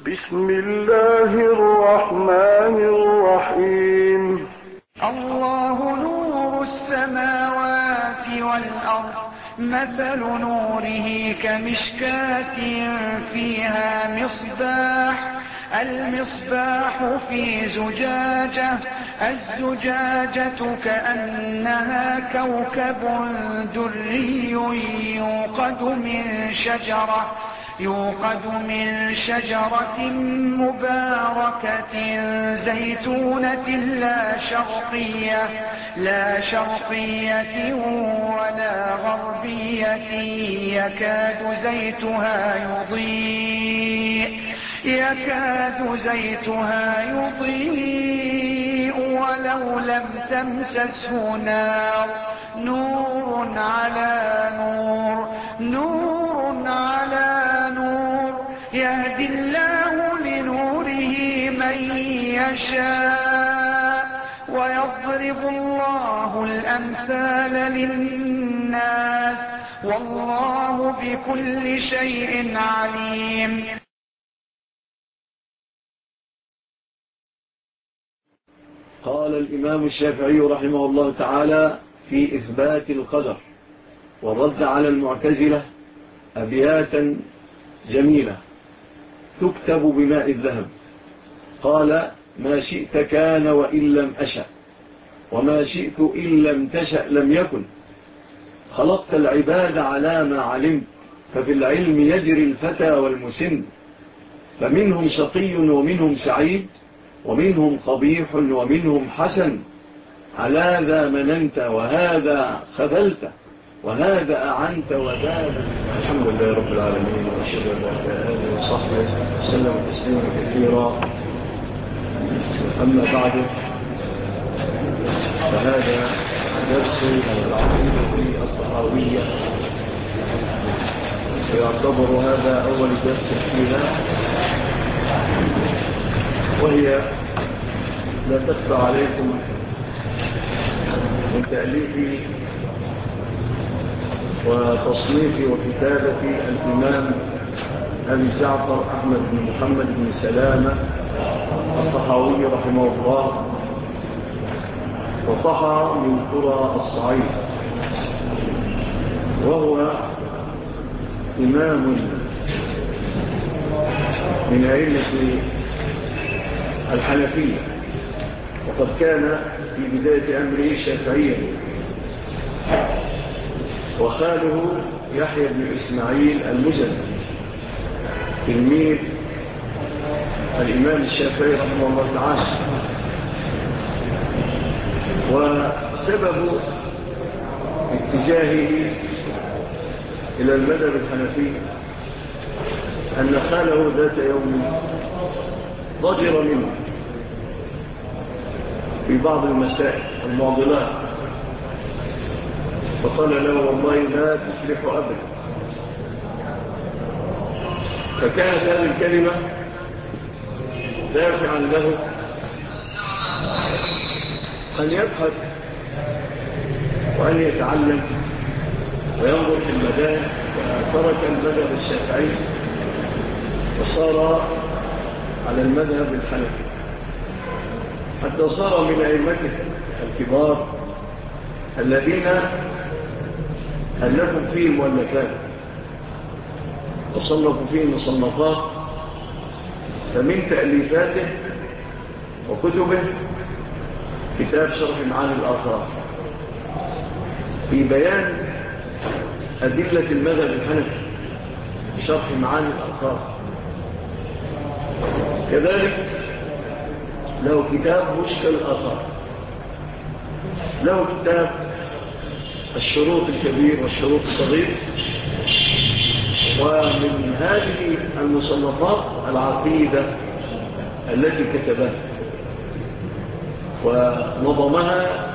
بسم الله الرحمن الرحيم. الله نور السماوات والأرض، مثل نوره كمشكاة فيها مصباح، المصباح في زجاجة، الزجاجة كأنها كوكب دري يوقد من شجرة مباركة زيتونة لا شرقية ولا غربية، يكاد زيتها يضيء ولو لم تمسسه نار، نور على نور، يهدي الله لنوره من يشاء، ويضرب الله الأمثال للناس، والله بكل شيء عليم. قال الإمام الشافعي رحمه الله تعالى في إثبات القدر والرد على المعتزلة أبياتا جميلة تكتب بماء الذهب. قال: ما شئت كان وإن لم أشأ، وما شئت إن لم تشأ لم يكن، خلقت العباد على ما علمت، ففي العلم يجري الفتى والمسن، فمنهم شقي ومنهم سعيد، ومنهم قبيح ومنهم حسن، على ذا مننت وهذا خذلت، وهذا أعنت وذا. الحمد لله رب العالمين، وأشهد أن لا إله إلا الله وصحبه وسلم تسليما كثيرا. أما بعد، فهذا درس العقيدة الطحاوية، ويعتبر هذا أول درس فيها، وهي لا تخفى عليكم من تأليف وتصنيف وكتابة الإمام أبي جعفر أحمد بن محمد بن سلامة الطحاوي رحمه الله، وطحى من قرى الصعيد، وهو إمام من أئمة الحنفية، وقد كان في بداية أمره شافعيا، وخاله يحيى بن إسماعيل المزني تلميذ الإمام الشافعي رحمه الله تعالى. وسبب اتجاهه إلى المذهب الحنفي أن خاله ذات يوم ضجر منه في بعض المسائل المعضلات، فقال له: والله لا تفلح أبدا. فكانت هذه الكلمة دافعا له أن يبحث وأن يتعلم وينظر في المذاهب، وترك المذهب الشافعي وصار على المذهب الحنفي، حتى صار من أئمته الكبار الذين ألفوا فيه مؤلفات وصنفوا فيه مصنفات. فمن تأليفاته وكتبه كتاب شرح معاني الآثار في بيان أدلة المذهب الحنفي، شرح معاني الآثار. كذلك له كتاب مشكل الآثار، له كتاب الشروط الكبير والشروط الصغير. ومن هذه المصنفات العقيدة التي كتبها ونظمها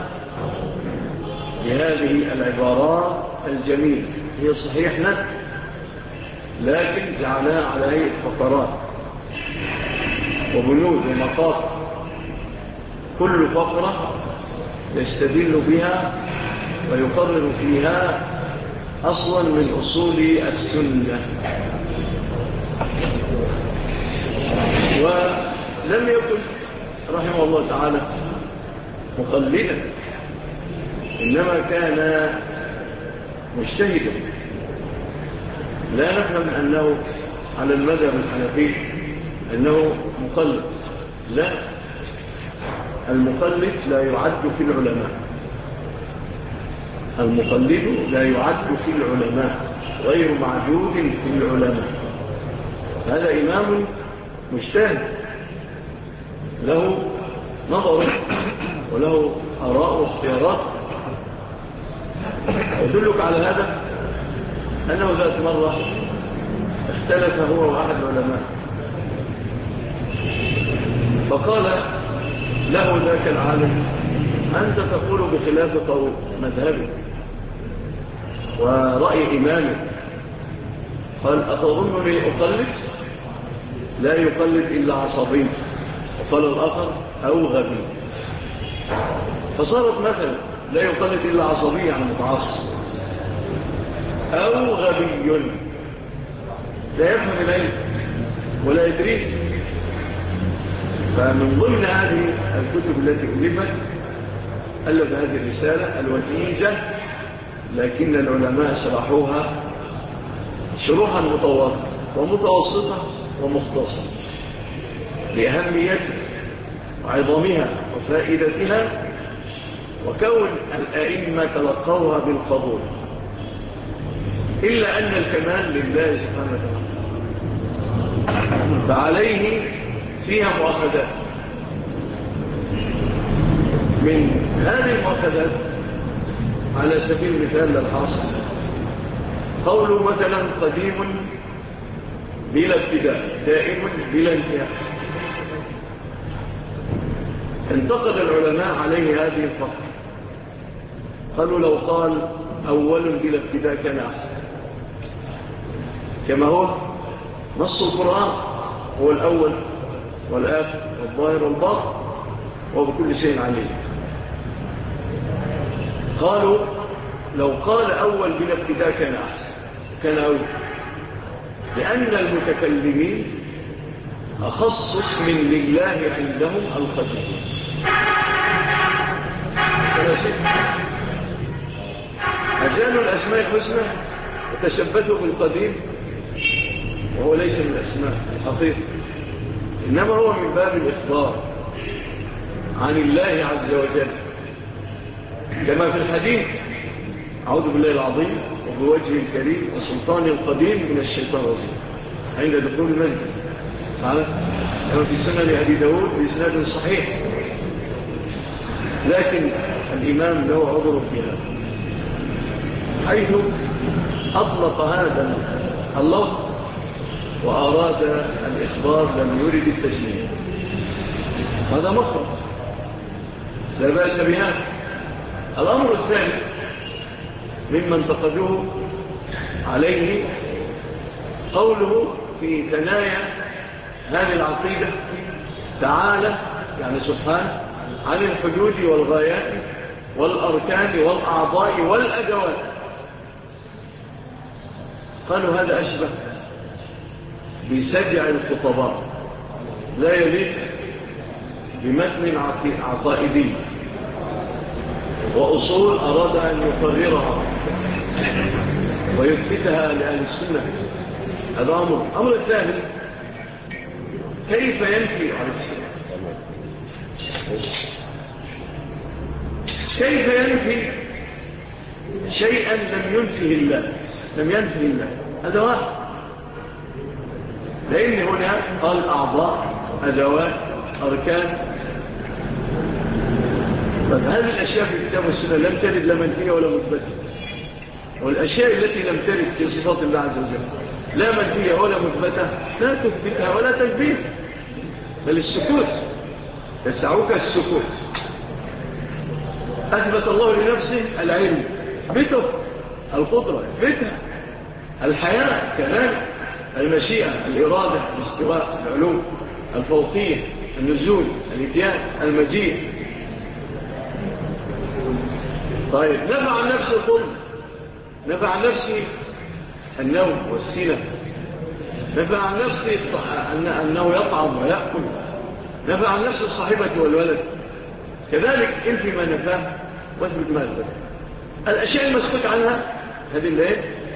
بهذه العبارات الجميلة، هي صحيح نت، لكن جعلها على هيئة فقرات وبنود ومقاطع، كل فقرة يستدل بها ويقرر فيها أصلا من أصول السنة. لم يكن رحمه الله تعالى مقلدا، إنما كان مجتهدا. لا نفهم أنه على المذهب الحنفي أنه مقلد، لا، المقلد لا يعد في العلماء، المقلد لا يعد في العلماء، غير معدود في العلماء. هذا إمام مجتهد له نظر وله آراء واختيارات. يدلك على هذا أنه ذات مرة اختلف هو وأحد العلماء، فقال له ذاك العالم: أنت تقول بخلاف قول مذهبك ورأي إمامك. قال: أتظنني أقلد؟ لا يقلد إلا عصبي. وقال الآخر: أو غبي. فصارت مثلا لا يقلد إلا عصبي يعني متعصب، أو غبي لا يفهم العلم ولا يدريه. فمن ضمن هذه الكتب التي ألف هذه الرسالة الوجيزة، لكن العلماء شرحوها شروحا مطولة ومتوسطة ومختصرة لأهميتها وعظمها وفائدتها، وكون الأئمة تلقوها بالقبول، إلا أن الكمال لله سبحانه وتعالى، فعليه فيها مؤاخذات. من هذه المؤاخذات على سبيل المثال للحاصل قوله مثلا: قديم بلا ابتداء، دائم بلا انتهاء. انتقد العلماء عليه هذه الفقرة، قالوا: لو قال أول بلا ابتداء كان أحسن، كما هو نص القرآن، هو الأول والآخر والظاهر والباطن وبكل شيء عليه. قالوا: لو قال أول بلا ابتداء كان أحسن، كان أول، لأن المتكلمين أخص اسم لله عندهم القديم. أزالوا الأسماء الحسنى وتشبثوا بالقديم، وهو ليس من الأسماء الحقيقة، إنما هو من باب الإخبار عن الله عز وجل، كما في الحديث: أعوذ بالله العظيم وبوجه الكريم وسلطان القديم من الشيطان الرجيم، عند دخول المسجد، كما في سنن أبي داود بإسناد صحيح. لكن الإمام له عذر في هذا، حيث أطلق هذا اللفظ وأراد الإخبار، لم يرد التسمية. هذا مخرج لا بأس بهذا. الأمر الثاني ممن تقدوه عليه قوله في ثنايا هذه العقيدة: تعالى يعني سبحانه عن الحدود والغايات والأركان والأعضاء والأدوات. قالوا: هذا أشبه بسجع الخطباء، لا يليق بمتن عقائدي وأصول أراد أن يقررها ويثبتها لأهل السنة. هذا أمر الثاني: كيف ينفي على السنة؟ كيف ينفي شيئا لم ينفه الله؟ لم ينفه الله، هذا واحد. لأن هنا قال أعضاء، أدوات، أركان. هذه الأشياء في الكتاب والسنة لم ترد لا منفية ولا مثبتة، والأشياء التي لم ترد في صفات الله عز وجل لا منفية ولا مثبتة لا تثبتها ولا تثبيت، بل السكوت، يسعوك السكوت. أثبت الله لنفسه العلم، بته القدرة، بتها الحياة، كذلك المشيئة، الإرادة، الاستواء، العلوم، الفوقية، النزول، الاتيان، المجيء. طيب، نفع عن نفسه الظلم، نفع عن نفسه النوم والسنة، نفع عن نفسه أنه يطعم ويأكل، نفى عن نفس الصاحبة والولد، كذلك انت ما نفاه واثبت ما أثبت. الأشياء المسكوت عنها هذه اللي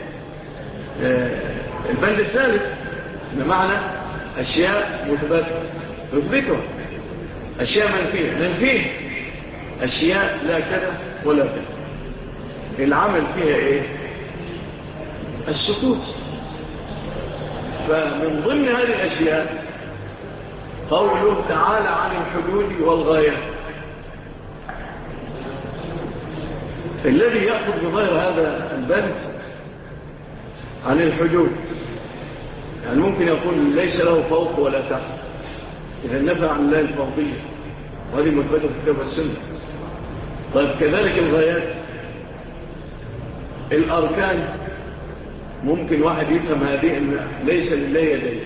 البند الثالث بمعنى أشياء مثبتة، أشياء منفيه، أشياء لا كذا ولا كذا. العمل فيها إيه؟ السكوت. فمن ضمن هذه الأشياء قوله تعالى عن الحدود والغايات. الذي يأخذ بغير هذا البند عن الحدود يعني ممكن يقول ليس له فوق ولا تحت، إذا نفى عن الله الفوقية، وهذه مثبتة في الكتاب والسنة. طيب كذلك الغايات، الأركان ممكن واحد يفهم هذه أن ليس لله يديه،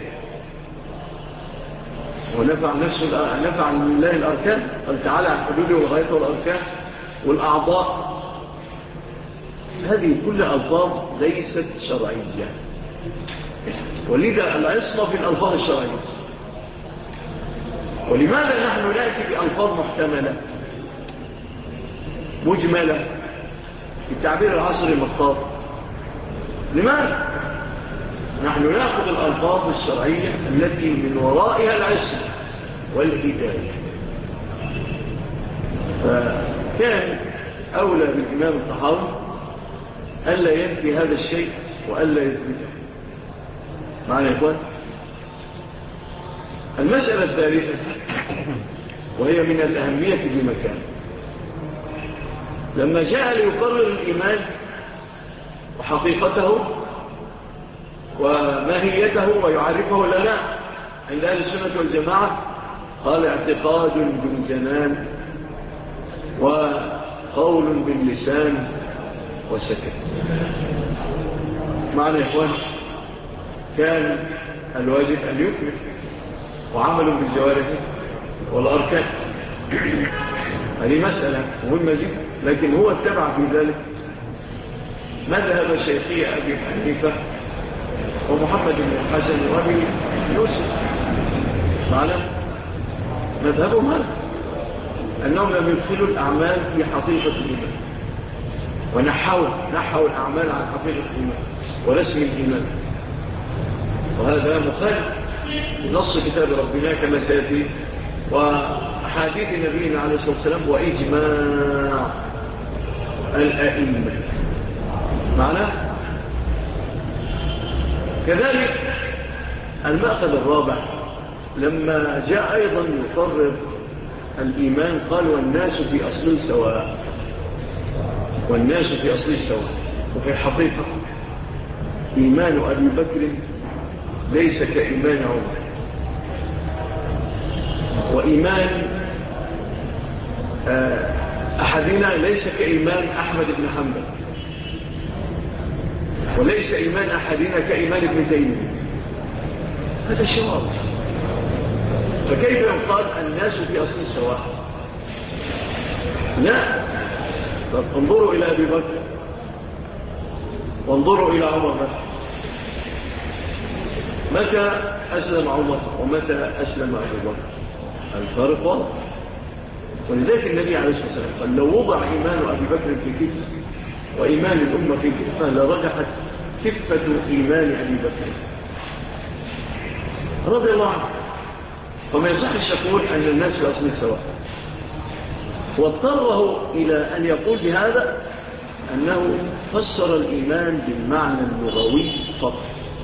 ونفى عن نفسه، نفى عن الله الأركان، قال تعالى عن حدوده والغايات والأركان والأعضاء. هذه كل ألفاظ ليست شرعية، ولذا العصمة في الألفاظ الشرعية. ولماذا نحن نأتي بألفاظ محتملة مجملة في التعبير العصري المختار؟ لماذا؟ نحن نأخذ الألفاظ الشرعية التي من ورائها العصمة والهداية. فكان أولى بالإمام الطحاوي ألا ينفي هذا الشيء وألا يثبته. معنى يا إخوان؟ المسألة الثالثة وهي من الأهمية بمكان، لما جاء ليقرر الإيمان وحقيقته وماهيته ويعرفه لنا عند أهل السنة والجماعة، قال اعتقاد بالجنان وقول باللسان وسكت. معنى يا إخوان؟ كان الواجب أن يكمل وعمل بالجوارح والأركان. هذه مسألة مهمة جدا، لكن هو اتبع في ذلك مذهب شيخي أبي حنيفة ومحمد بن الحسن وأبي يوسف. معلم مذهبهم هذا، أنهم لم يدخلوا الأعمال في حقيقة الإيمان، ونحوا الأعمال عن حقيقة الإيمان ورسم الإيمان. وهذا مخالف نص كتاب ربنا كما سيأتي وحديث نبينا عليه الصلاة والسلام وإجماع الأئمة. معنى كذلك المأخذ الرابع لما جاء أيضا يقرر الإيمان قال والناس في أصل سواء، والناس في أصل سواء. وفي الحقيقة إيمان أبي بكر ليس كإيمان عمر، وإيمان أحدنا ليس كإيمان أحمد بن حنبل، وليس إيمان أحدنا كإيمان ابن تيمية. هذا الشواذ. فكيف يقال الناس في أصل السواء؟ لا، انظروا إلى أبي بكر وانظروا إلى عمر بكر. متى أسلم عمر ومتى أسلم أبو بكر؟ الفارق واضح. ولذلك النبي عليه الصلاة والسلام قال لو وضع إيمان أبي بكر في كفة وإيمان الأمة في كفة لرجحت كفة إيمان أبي بكر رضي الله عنه. وما يصحش يقول أن الناس في أصل سواء. واضطره إلى أن يقول بهذا أنه فسر الإيمان بالمعنى اللغوي فقط،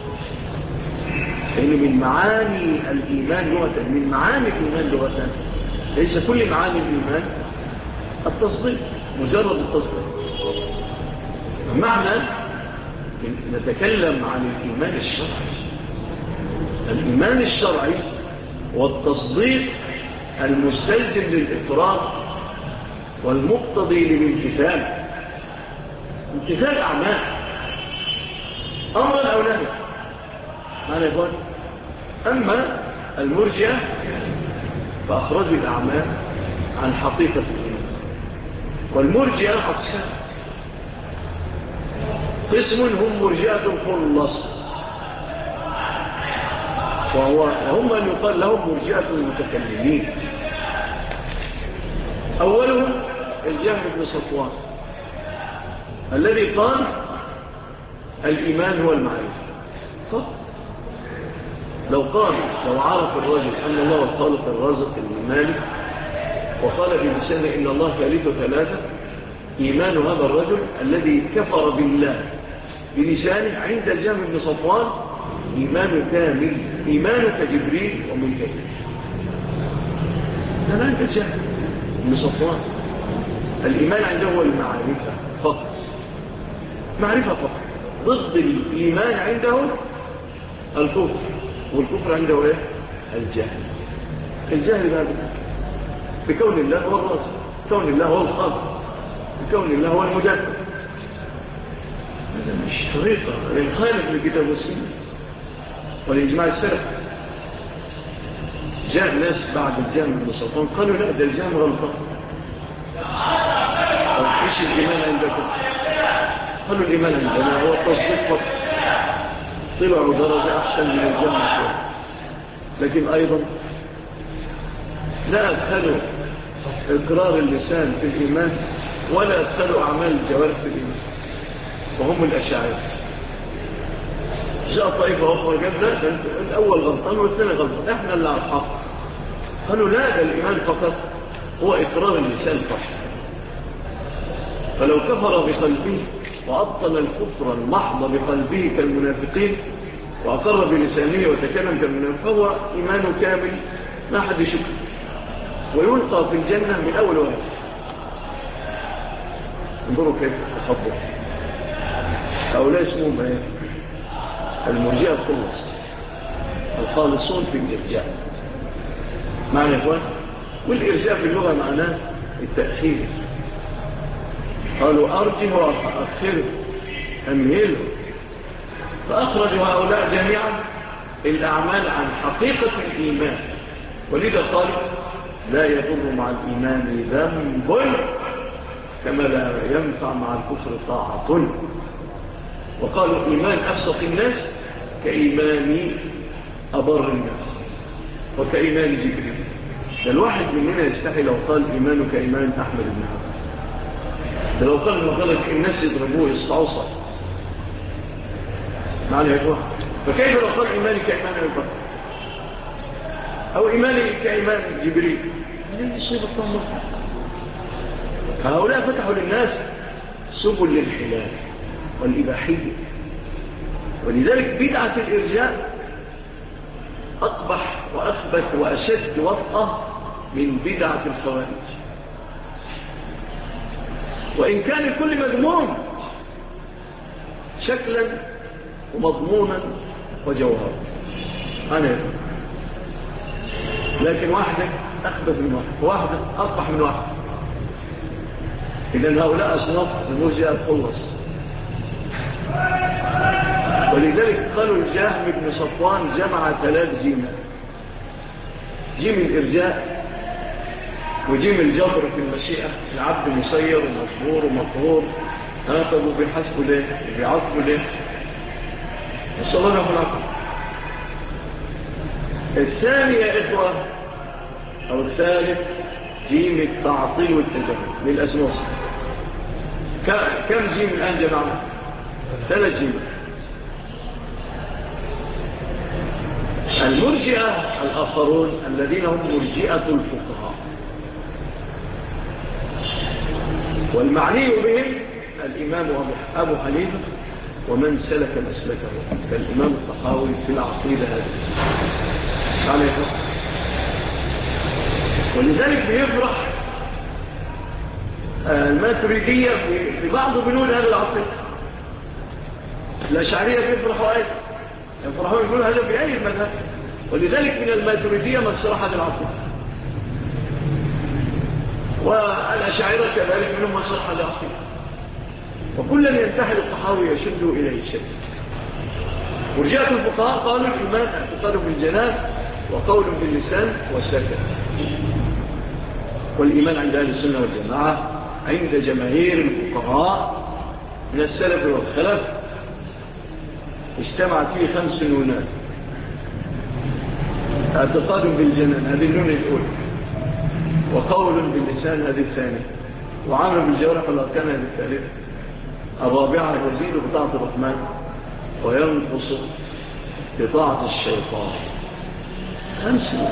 لأنه من معاني الإيمان لغة، من معاني الإيمان لغة ليس كل معاني الإيمان التصديق، مجرد التصديق. معنى نتكلم عن الإيمان الشرعي. الإيمان الشرعي والتصديق المستلزم للإفراد والمقتضي للامتثال، امتثال أعمال أمرا أو نهي. معنى يقول أما المرجئة فأخرجوا الأعمال عن حقيقة الإيمان. والمرجئة أقسام، قسم هم مرجئة الخلص، وهم أن يقال لهم مرجئة المتكلمين. أولهم الجهم بن صفوان الذي قال الإيمان هو المعرفة. لو عرف الرجل أن الله الخالق الرازق المالك وقال بلسانه إن الله ثالث ثلاثة، إيمان هذا الرجل الذي كفر بالله بلسانه عند الجهم بن صفوان إيمان كامل، إيمان كجبريل وميكائيل. هذا عند الجهم بن صفوان الإيمان عنده هو المعرفة فقط، معرفة فقط. ضد الإيمان عنده الكفر، والكفر عنده إيه؟ الجهل. الجهل هذا بكون الله هو الرازق، بكون الله هو الخالق، بكون الله هو المدبر. هذا مش طريقة يخالف الكتاب والسنة والإجماع السلف. جاء ناس بعد الجهم بن صفوان قالوا لا، ده الجهم غلطان. ايش الإيمان عندكم؟ قالوا الإيمان عندنا هو التصديق فقط. طلعوا درجة أحسن من الجهم شوية، لكن أيضا لا أدخلوا إقرار اللسان في الإيمان ولا أدخلوا أعمال الجوارح في الإيمان، وهم الأشاعرة. جاء طائفة أخرى قبل الأول غلطان والثاني غلطان، إحنا اللي على الحق. قالوا لا، ده الإيمان فقط هو إقرار اللسان فقط. فلو كفر بقلبه وأبطل الكفر المحض بقلبه كالمنافقين وأقر بلسانه وتكلم كالمنافق، فهو إيمان كامل لا أحد يشك، ويلقى في الجنة من أول واحد. انظروا كيف تخبط هؤلاء اسمهم ايه؟ المرجئة الخالصون في الإرجاء. معنى يا إخوان، والإرجاء في اللغة معناه التأخير. قالوا أرجه وأخره أمهله، فأخرجوا هؤلاء جميعا الأعمال عن حقيقة الإيمان. ولذا قال لا يضر مع الإيمان ذنب كما لا ينفع مع الكفر طاعة. وقالوا إيمان أفسق الناس كإيمان أبر الناس وكإيمان جبريل. الواحد مننا يستحي لو قال إيمانه كإيمان أحمد بن حنبل، لو قال إنه غلط الناس يضربوه يصطعوا صح. معنى يا إخوة، فكيف لو قال إيماني كإيمان أبي بكر أو إيماني كإيمان جبريل؟ هذه يصيب الطمر. فهؤلاء فتحوا للناس سبل للحلال والإباحية. ولذلك بدعة الإرجاء أقبح وأخبث وأشد وطأة من بدعة الخوارج، وإن كان الكل مذموم شكلا ومضمونا وجوهرا. أنا لكن واحدة أخبث من واحدة أقبح من واحدة. إذن هؤلاء أصناف المرجئة الخلص. ولذلك قالوا الجهم بن صفوان جمع 3 جيمات: جيم الإرجاء، وجيم الجبر في المشيئة، العبد مسير ومجبور ومقهور. طب وبيحاسبوا ليه؟ بيعاقبوا ليه؟ نسأل الله له العقل. الثاني يا إخوة أو الثالث جيم التعطيل والتجرد للأسماء. كم جيم الآن جمعنا؟ 3 جيم. المرجئة الآخرون الذين هم مرجئة الفقهاء، والمعني بهم الإمام أبو حنيفة ومن سلك مسلكه كالإمام الطحاوي في العقيدة هذه. ولذلك بيفرح الماتريدية في بعض بنود هذا العقيدة. الأشعرية بيفرحوا أيضا، يفرحوا يقولوا هذا بأي المذهب. ولذلك من الماتريدية من شرح هذا العقيدة، والأشاعرة كذلك منهم من شرح هذا العقيدة. وكلا ينتحل الطحاوي يشد إليه الشد. مرجئة الفقهاء قالوا الإيمان اعتقاد بالجنان وقول باللسان والسكن. والإيمان عند أهل السنة والجماعة عند جماهير الفقهاء من السلف والخلف اجتمعت فيه 5 نونات: اعتقاد بالجنان هذه النون الأولى، وقول باللسان هذه الثانية، وعمل بالجوارح والأركان هذه الثالثة. الرابعة يزيد بطاعة الرحمن وينقص بطاعة الشيطان. أمسي.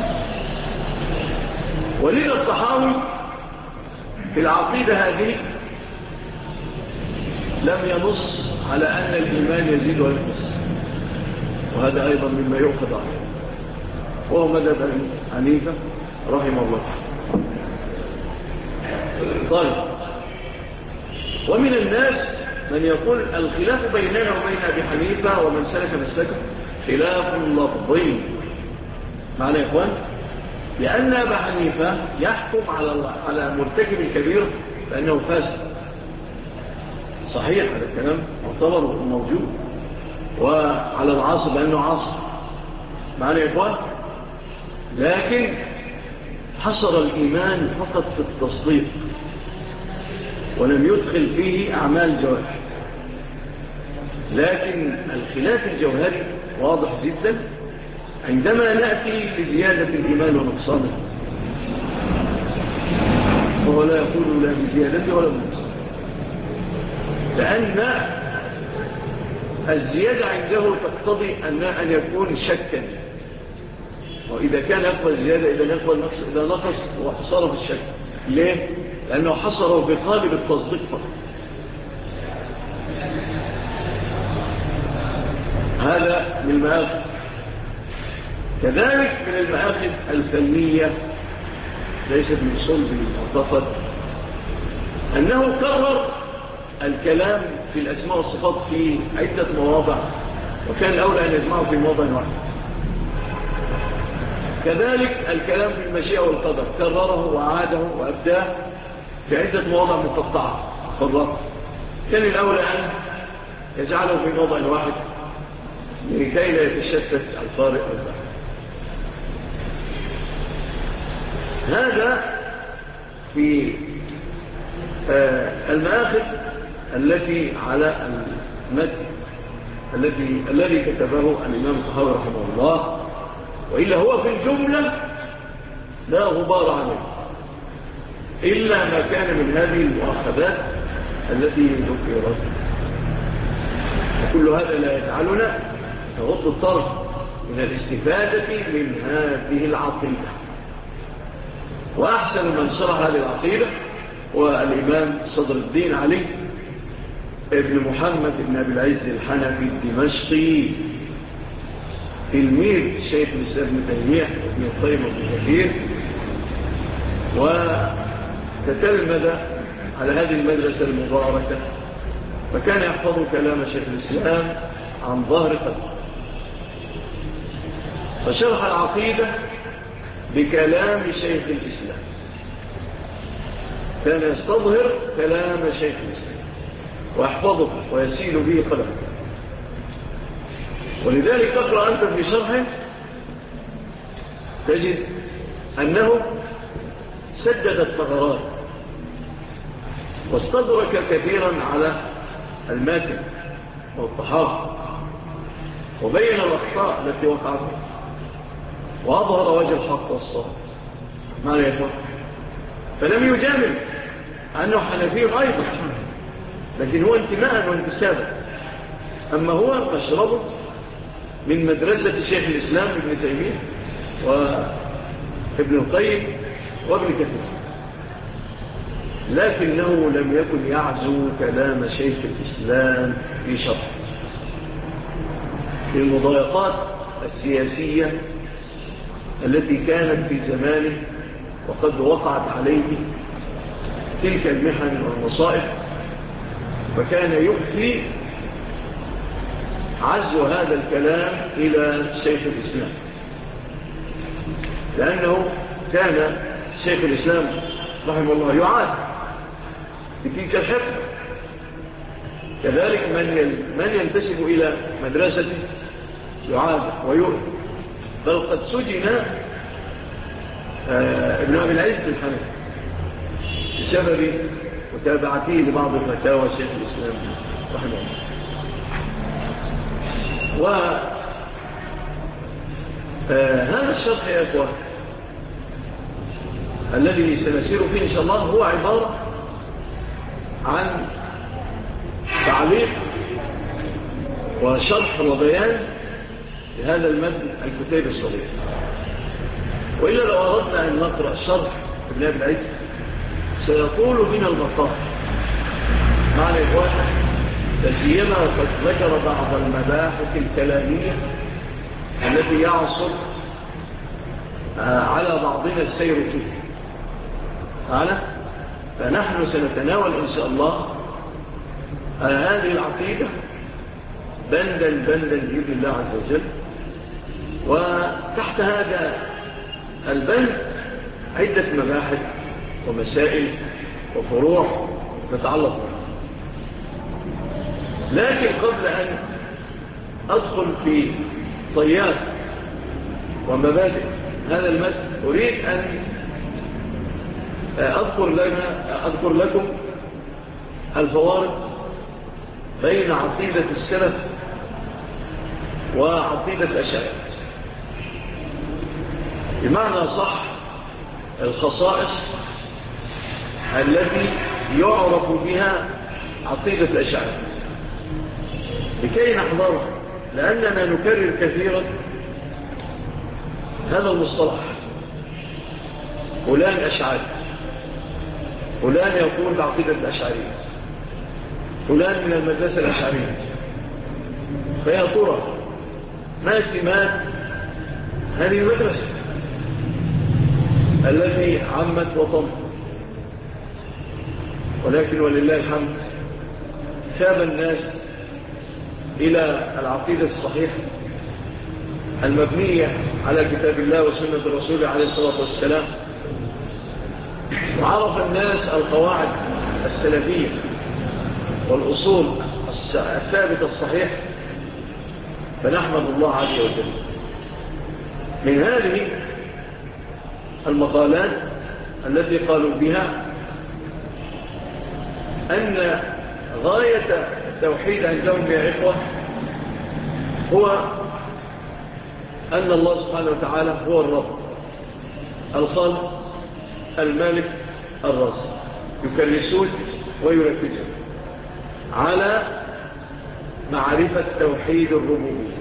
ولذا الطحاوي في العقيدة هذه لم ينص على أن الإيمان يزيد وينقص، وهذا أيضا مما يؤخذ عنه، وهو مذهب حنيفة رحمه الله. طيب، ومن الناس من يقول الخلاف بيننا وبين أبي حنيفة ومن سلك مسلكه خلاف لفظي. معنى يا إخوان لأن أبا حنيفة يحكم على مرتكب الكبير لأنه فاسد، صحيح هذا الكلام معتبر وموجود، وعلى العاصر لأنه عاصر. معنى يا إخوان لكن حصر الإيمان فقط في التصديق ولم يدخل فيه أعمال جوارح. لكن الخلاف الجوهري واضح جدا عندما نأتي لزيادة الإيمان ونقصانه، وهو لا يقول لا بزيادته ولا بنقصانه، لأن الزيادة عنده تقتضي أن يكون شكا، وإذا كان يقبل زيادة إذا يقبل نقص، إذا نقص هو حصره في الشك. ليه؟ لأنه حصره بقالب التصديق فقط. هذا من المآخذ. كذلك من المآخذ الفنية ليست من صلب المعتقد أنه كرر الكلام في الأسماء والصفات في عدة مواضع، وكان الأولى أن يجمعه في موضع واحد. كذلك الكلام في المشيئة والقدر كرره وعاده وأبداه في عدة مواضع مقطعة فرق. كان الأولى أن يجعله في موضع واحد لكي لا يتشتت القارئ والبحث. هذا في المآخذ التي على المتن الذي كتبه الإمام الطحاوي رحمه الله، وإلا هو في الجملة لا غبار عليه إلا ما كان من هذه المؤاخذات التي ذكرت. وكل هذا لا يجعلنا نغض الطرف من الاستفادة من هذه العقيدة. وأحسن من شرح هذه العقيدة هو الإمام صدر الدين علي ابن محمد بن أبي العز الحنفي الدمشقي، تلميذ شيخ الإسلام ابن تيمية وابن القيم وابن كثير، وتتلمذ على هذه المدرسة المباركة، فكان يحفظ كلام شيخ الإسلام عن ظهر قلب. فشرح العقيدة بكلام شيخ الإسلام، كان يستظهر كلام شيخ الإسلام ويحفظه ويسيل به قلبه. ولذلك تقرأ أنت في شرحه تجد أنه سدد الثغرات واستدرك كثيرا على الماتن والطحاف، وبين الأخطاء التي وقعت وأظهر وجه الحق والصواب. ما لا يفعل، فلم يجامل أنه حنفي أيضا، لكن هو انتماء وانتسابا. أما هو فاشربه من مدرسة شيخ الإسلام ابن تيمية وابن القيم وابن كثير، لكنه لم يكن يعزو كلام شيخ الإسلام في شرح في المضايقات السياسية التي كانت في زمانه وقد وقعت عليه تلك المحن والمصائب، فكان يكفي عزو هذا الكلام إلى شيخ الإسلام، لأنه كان شيخ الإسلام رحمه الله يعاد بتلك الحفظ. كذلك من ينتسب إلى مدرسته يعاد ويؤذى، بل قد سجن ابن أبي العز الحنفي بسبب متابعته لبعض الفتاوى شيخ الإسلام رحمه الله. هذا الشرح يا أخوان الذي سنسير فيه إن شاء الله هو عبارة عن تعليق وشرح وبيان لهذا المتن الكتاب الصغير. وإلا لو أردنا أن نقرأ شرح ابن أبي العز سيطول بنا المطاف معنى إخوان، لسيما قد ذكر بعض المباحث الكلامية التي يعصر على بعضنا السير فيه معنا. فنحن سنتناول إن شاء الله هذه العقيدة بندا بإذن الله عز وجل، وتحت هذا البند عدة مباحث ومسائل وفروع تتعلق بها. لكن قبل أن أدخل في طيات ومبادئ هذا المتن أريد أن أذكر لكم الفوارق بين عقيدة السلف وعقيدة الأشاعرة، بمعنى صح الخصائص التي يعرف بها عقيدة الأشاعرة لكي نحضرها، لأننا نكرر كثيرا هذا المصطلح. فلان أشعري، فلان يقول بعقيدة الأشعرية، فلان من المدرسة الأشعرية. فيا ترى ما سمات هذه المدرسة التي عمت وطمت؟ ولكن ولله الحمد ثاب الناس إلى العقيدة الصحيحة المبنية على كتاب الله وسنة الرسول عليه الصلاة والسلام، وعرف الناس القواعد السلفية والأصول الثابتة الصحيحة. فنحمد الله عز وجل. من هذه المقالات التي قالوا بها أن غاية التوحيد عندهم يا إخوة هو أن الله سبحانه وتعالى هو الرب الخالق المالك الرازق. يكرسون ويركزون على معرفة توحيد الربوبية،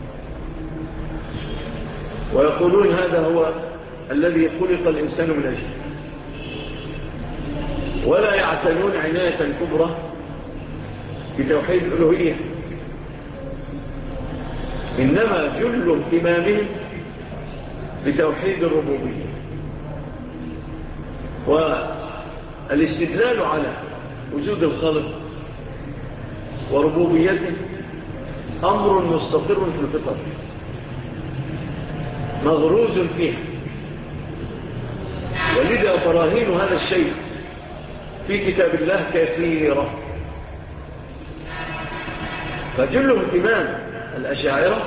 ويقولون هذا هو الذي خلق الإنسان من أجله، ولا يعتنون عناية كبرى بتوحيد الألوهية، إنما جل اهتمامهم بتوحيد الربوبية. والاستدلال على وجود الخالق وربوبيته أمر مستقر في الفطر مغروز فيه، ولذا براهين هذا الشيء في كتاب الله كثيرة. فجل اهتمام الأشاعرة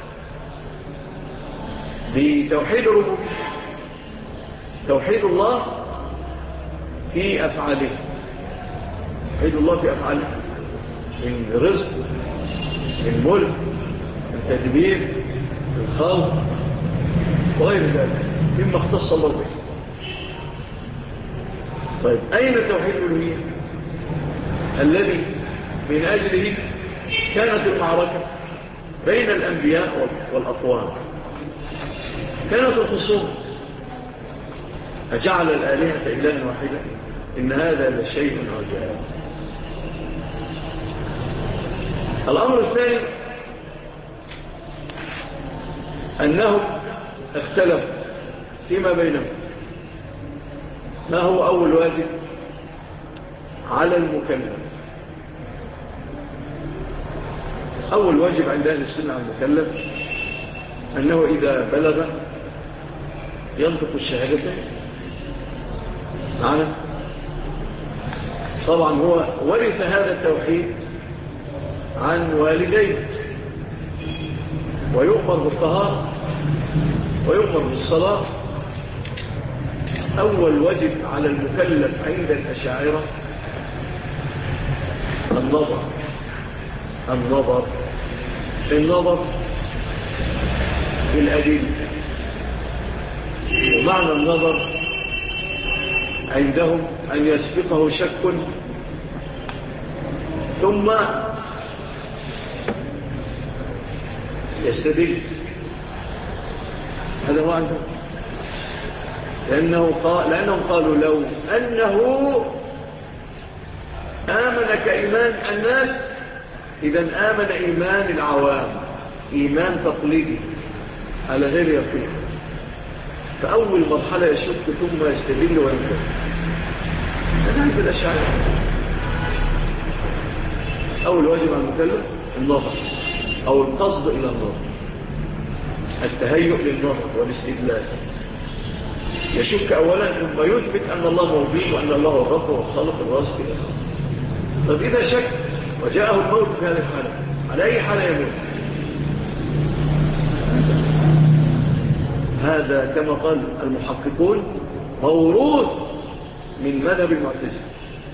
بتوحيد الربوبية، توحيد الله في أفعاله، توحيد الله في أفعاله من رزق، من ملك، من تدبير، من خلق وغير ذلك مما اختص الله به. طيب أين توحيد الألوهية الذي من أجله كانت المعركة بين الأنبياء والأقوام؟ كانت الخصوم أجعل الآلهة إلها واحدة إن هذا لشيء عجاب. الأمر الثاني أنهم اختلفوا فيما بينهم ما هو أول واجب على المكلف. أول واجب عند أهل السنة على المكلف أنه إذا بلغ ينطق الشهادتين معنا. طبعا هو ورث هذا التوحيد عن والديه، ويؤمر بالطهارة ويؤمر بالصلاة. أول واجب على المكلف عند الأشاعرة النظر في الأدلة، ومعنى النظر عندهم أن يسبقه شك ثم يستدل. هذا هو عندهم، لأنهم قالوا لو أنه آمن كإيمان الناس إذن آمن إيمان العوام، إيمان تقليدي على غير يقين. فأول مرحلة يشك ثم يستدل وينكر. هذا عند الأشاعرة. أول واجب على المكلف النظر أو القصد إلى النظر، التهيؤ للنظر والاستدلال. يشك أولا ثم يثبت أن الله موجود وأن الله هو الرب والخالق الرازق إلى الأرض. طب إذا شك وجاءه الموت في هذه الحالة، على أي حالة يموت؟ هذا كما قال المحققون موروث من مذهب المعتزلة.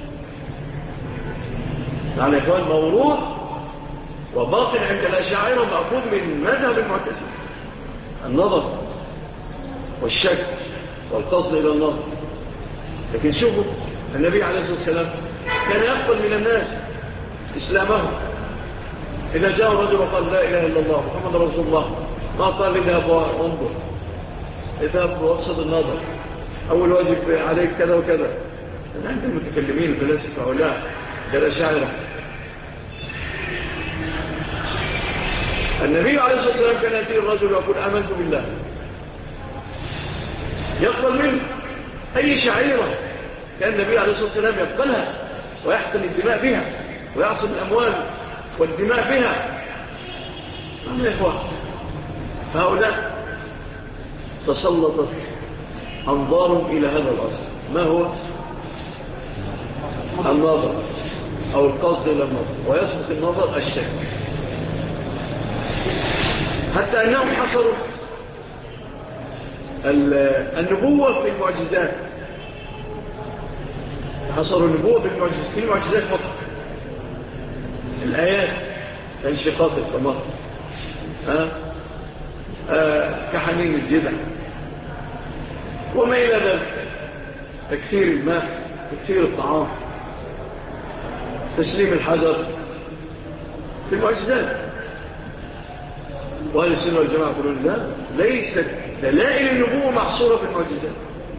يعني يا إخوان موروث وباطن عند الأشاعرة مأخوذ من مذهب المعتزلة، النظر والشك والقصد إلى النظر. لكن شوفوا النبي عليه الصلاة والسلام كان يقبل من الناس إسلامهم. إذا جاء رجل وقال لا إله إلا الله محمد رسول الله، ما قال اذهب وانظر، اذهب وابسط النظر، أول واجب عليك كذا وكذا. عند المتكلمين الفلاسفة هؤلاء ده الأشاعرة. النبي عليه الصلاة والسلام كان يأتي الرجل ويقول آمنت بالله، يقبل منه أي شعيرة كان النبي عليه الصلاة والسلام يقبلها ويحقن الدماء بها ويعصم الأموال والدماء بها. أما يا إخوان هؤلاء تسلطت أنظارهم إلى هذا الأصل. ما هو النظر أو القصد إلى النظر، ويسبق النظر الشك، حتى أنهم حصروا النبوة في المعجزات. حصروا النبوة في المعجزات فقط. الآيات كانشقاق القمر، كحنين الجذع وما إلى ذلك، تكثير الماء، تكثير الطعام، تسليم الحجر، في المعجزات. وأهل السنة والجماعة يقولون لا، ليست دلائل النبوة محصورة في المعجزات.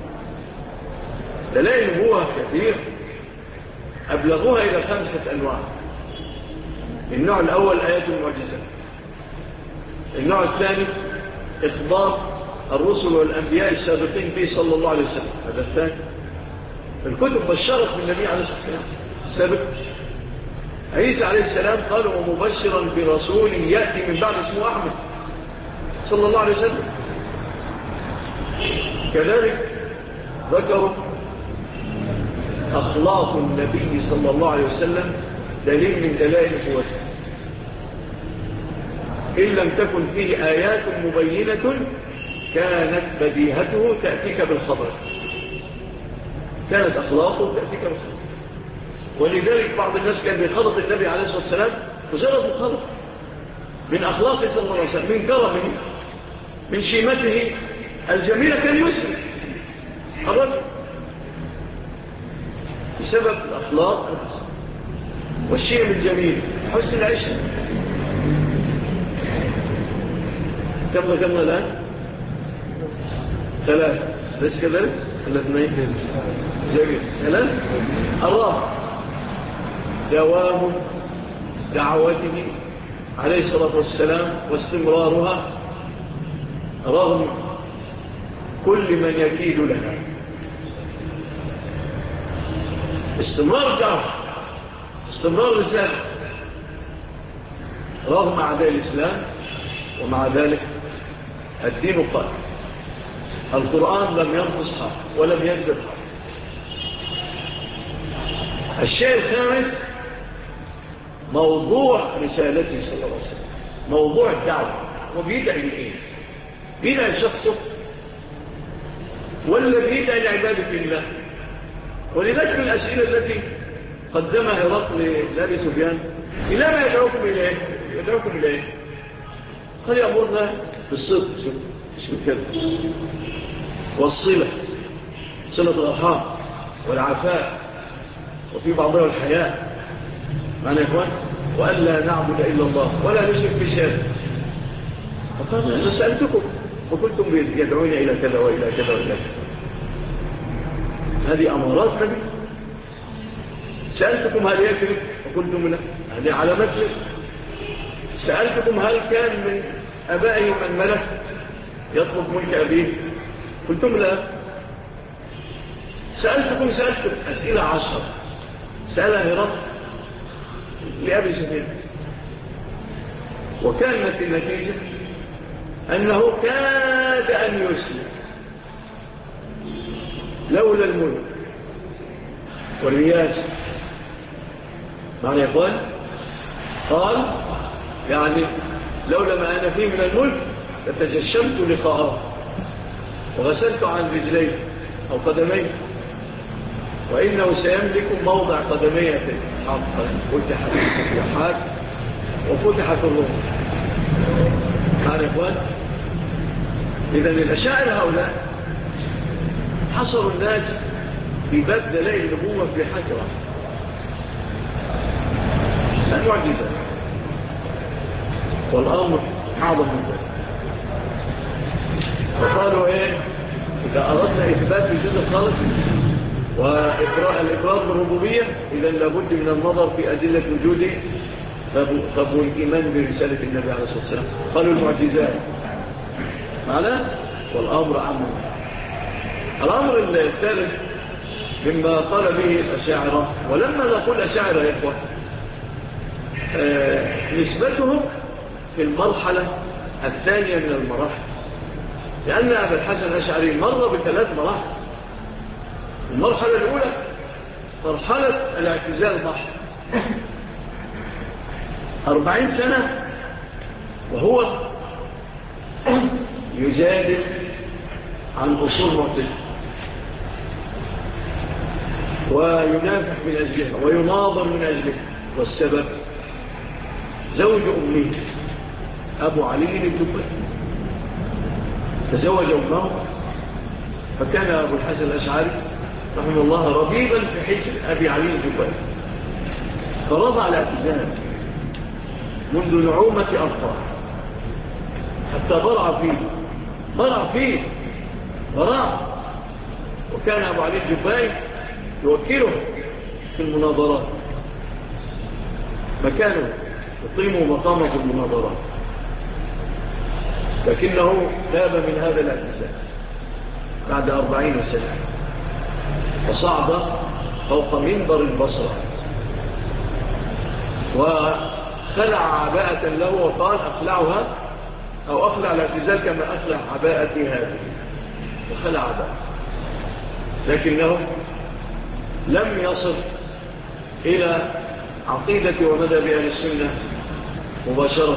دلائل النبوة كثير، أبلغوها إلى 5 أنواع. النوع الأول آيات المعجزات. النوع الثاني إخبار الرسل والأنبياء السابقين به صلى الله عليه وسلم، هذا الثاني. الكتب بشرت بالنبي عليه الصلاة والسلام السابق. عيسى عليه السلام قال ومبشرا برسول يأتي من بعد اسمه أحمد صلى الله عليه وسلم. كذلك ذكروا أخلاق النبي صلى الله عليه وسلم دليل من دلائل نبوته، إن لم تكن فيه آيات مبينة كانت بديهته تأتيك بالخبر، كانت أخلاقه تأتيك بالخبر. ولذلك بعض الناس كان بيخلط النبي عليه الصلاة والسلام مجرد الخلط من أخلاقه صلى الله عليه وسلم، من كرمه، من شيمته الجميلة، كان يسري الرجل بسبب الأخلاق والشيم الجميل، حسن العشق. كم الآن؟ 3، ليس كذلك؟ 2 جميل. 3 الرابع دوام دعوته عليه الصلاة والسلام واستمرارها رغم كل من يكيد لها. استمرار دعوة، استمرار رسالة رغم أعداء الإسلام، ومع ذلك الدين قائم. القرآن لم ينقص حرف ولم يزدد حرف. الشيء الخامس موضوع رسالته صلى الله عليه وسلم، موضوع الدعوة. وبيدعي لإيه؟ بيدعي لشخصه ولا بيدعي لعبادة الله؟ ولذلك من الأسئلة التي قدمها هرقل لأبي سفيان إلى ما يدعوكم إليه؟ يدعوكم إليه؟ قال يأمرنا بالصدق، مش بالكذب، والصلة، صلة الأرحام والعفاء، وفي بعضها الحياة معنى يا إخوان، وألا نعبد إلا الله ولا نشرك بشيء. فقال أنا سألتكم وكنتم يدعون إلى كذا وإلى كذا وإلى كذا. هذه أمارات نبي. سألتكم هل يكذب وقلتم لا، هذه علامات لك. سألتكم هل كان من أبائه من ملك يطلب ملك أبيه، قلتم لا. سألتكم أسئلة 10 سألها هرقل لأبي سفيان، وكانت النتيجة أنه كاد أن يسلم لولا الملك والرياسة. معنى يقول قال يعني لولا ما أنا فيه من الملك لتجشمت لقاءه وغسلت عن رجليه أو قدميه، وإنه سيملك موضع قدميه حقا. فتحت الفتحات وفتحت الروم. معنى يقول إذن الأشاعر هؤلاء حصروا الناس في باب دلائل النبوة في حجرة المعجزة، والأمر أعظم من ذلك. وقالوا إيه إذا أردنا إثبات وجود الخالق والإقرار بالربوبية إذن لابد من النظر في أدلة وجوده قبل الإيمان برسالة النبي عليه الصلاة والسلام. قالوا المعجزات معناه والأمر عام. الأمر الثالث مما قال به الأشاعرة، ولما نقول أشاعرة يا إخوة نسبتهم في المرحلة الثانية من المراحل، لأن أبا الحسن الأشعري مر ب3 مراحل. المرحلة الأولى مرحلة الاعتزال محض 40 سنة وهو يجادل عن أصول معتزلة وينافح من أجلها ويناظر من أجلها. والسبب زوج أمه أبو علي الجبائي تزوج أمه، فكان أبو الحسن الأشعري رحمه الله ربيبا في حجر أبي علي الجبائي، فرضع الاعتزال منذ نعومة أطفال حتى برع فيه برع. وكان أبو علي الجبائي يوكله في المناظرات، مكانه يقيم مقامه في المناظرات، لكنه تاب من هذا الاعتزال بعد 40 سنة وصعد فوق منبر البصرة وخلع عباءة له وقال أخلعها أو أخلع الاعتزال كما أخلع عباءتي هذه، وخلع عباءة. لكنه لم يصل إلى عقيدة ومذهب أهل السنة مباشرة،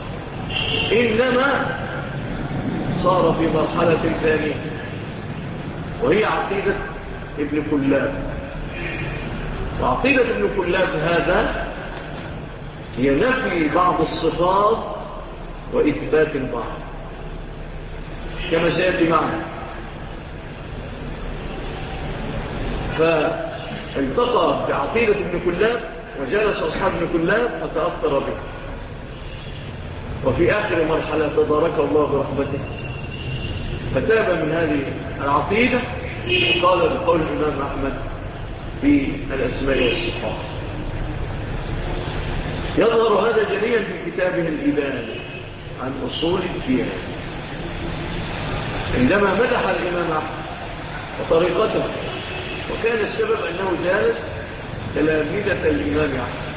إنما صار في مرحلة ثانية وهي عقيدة ابن كلاب. وعقيدة ابن كلاب هذا هي نفي بعض الصفات وإثبات البعض كما سيأتي معنا. فالتقى بعقيدة ابن كلاب وجالس أصحاب ابن كلاب فتأثر به، وفي آخر مرحلة تدارك الله برحمته فتاب من هذه العقيدة وقال بقول الإمام أحمد في الأسماء والصفات. يظهر هذا جليا في كتابه الإبانة عن أصول الدين، عندما مدح الإمام أحمد وطريقته، وكان السبب أنه جالس تلامذة الإمام أحمد.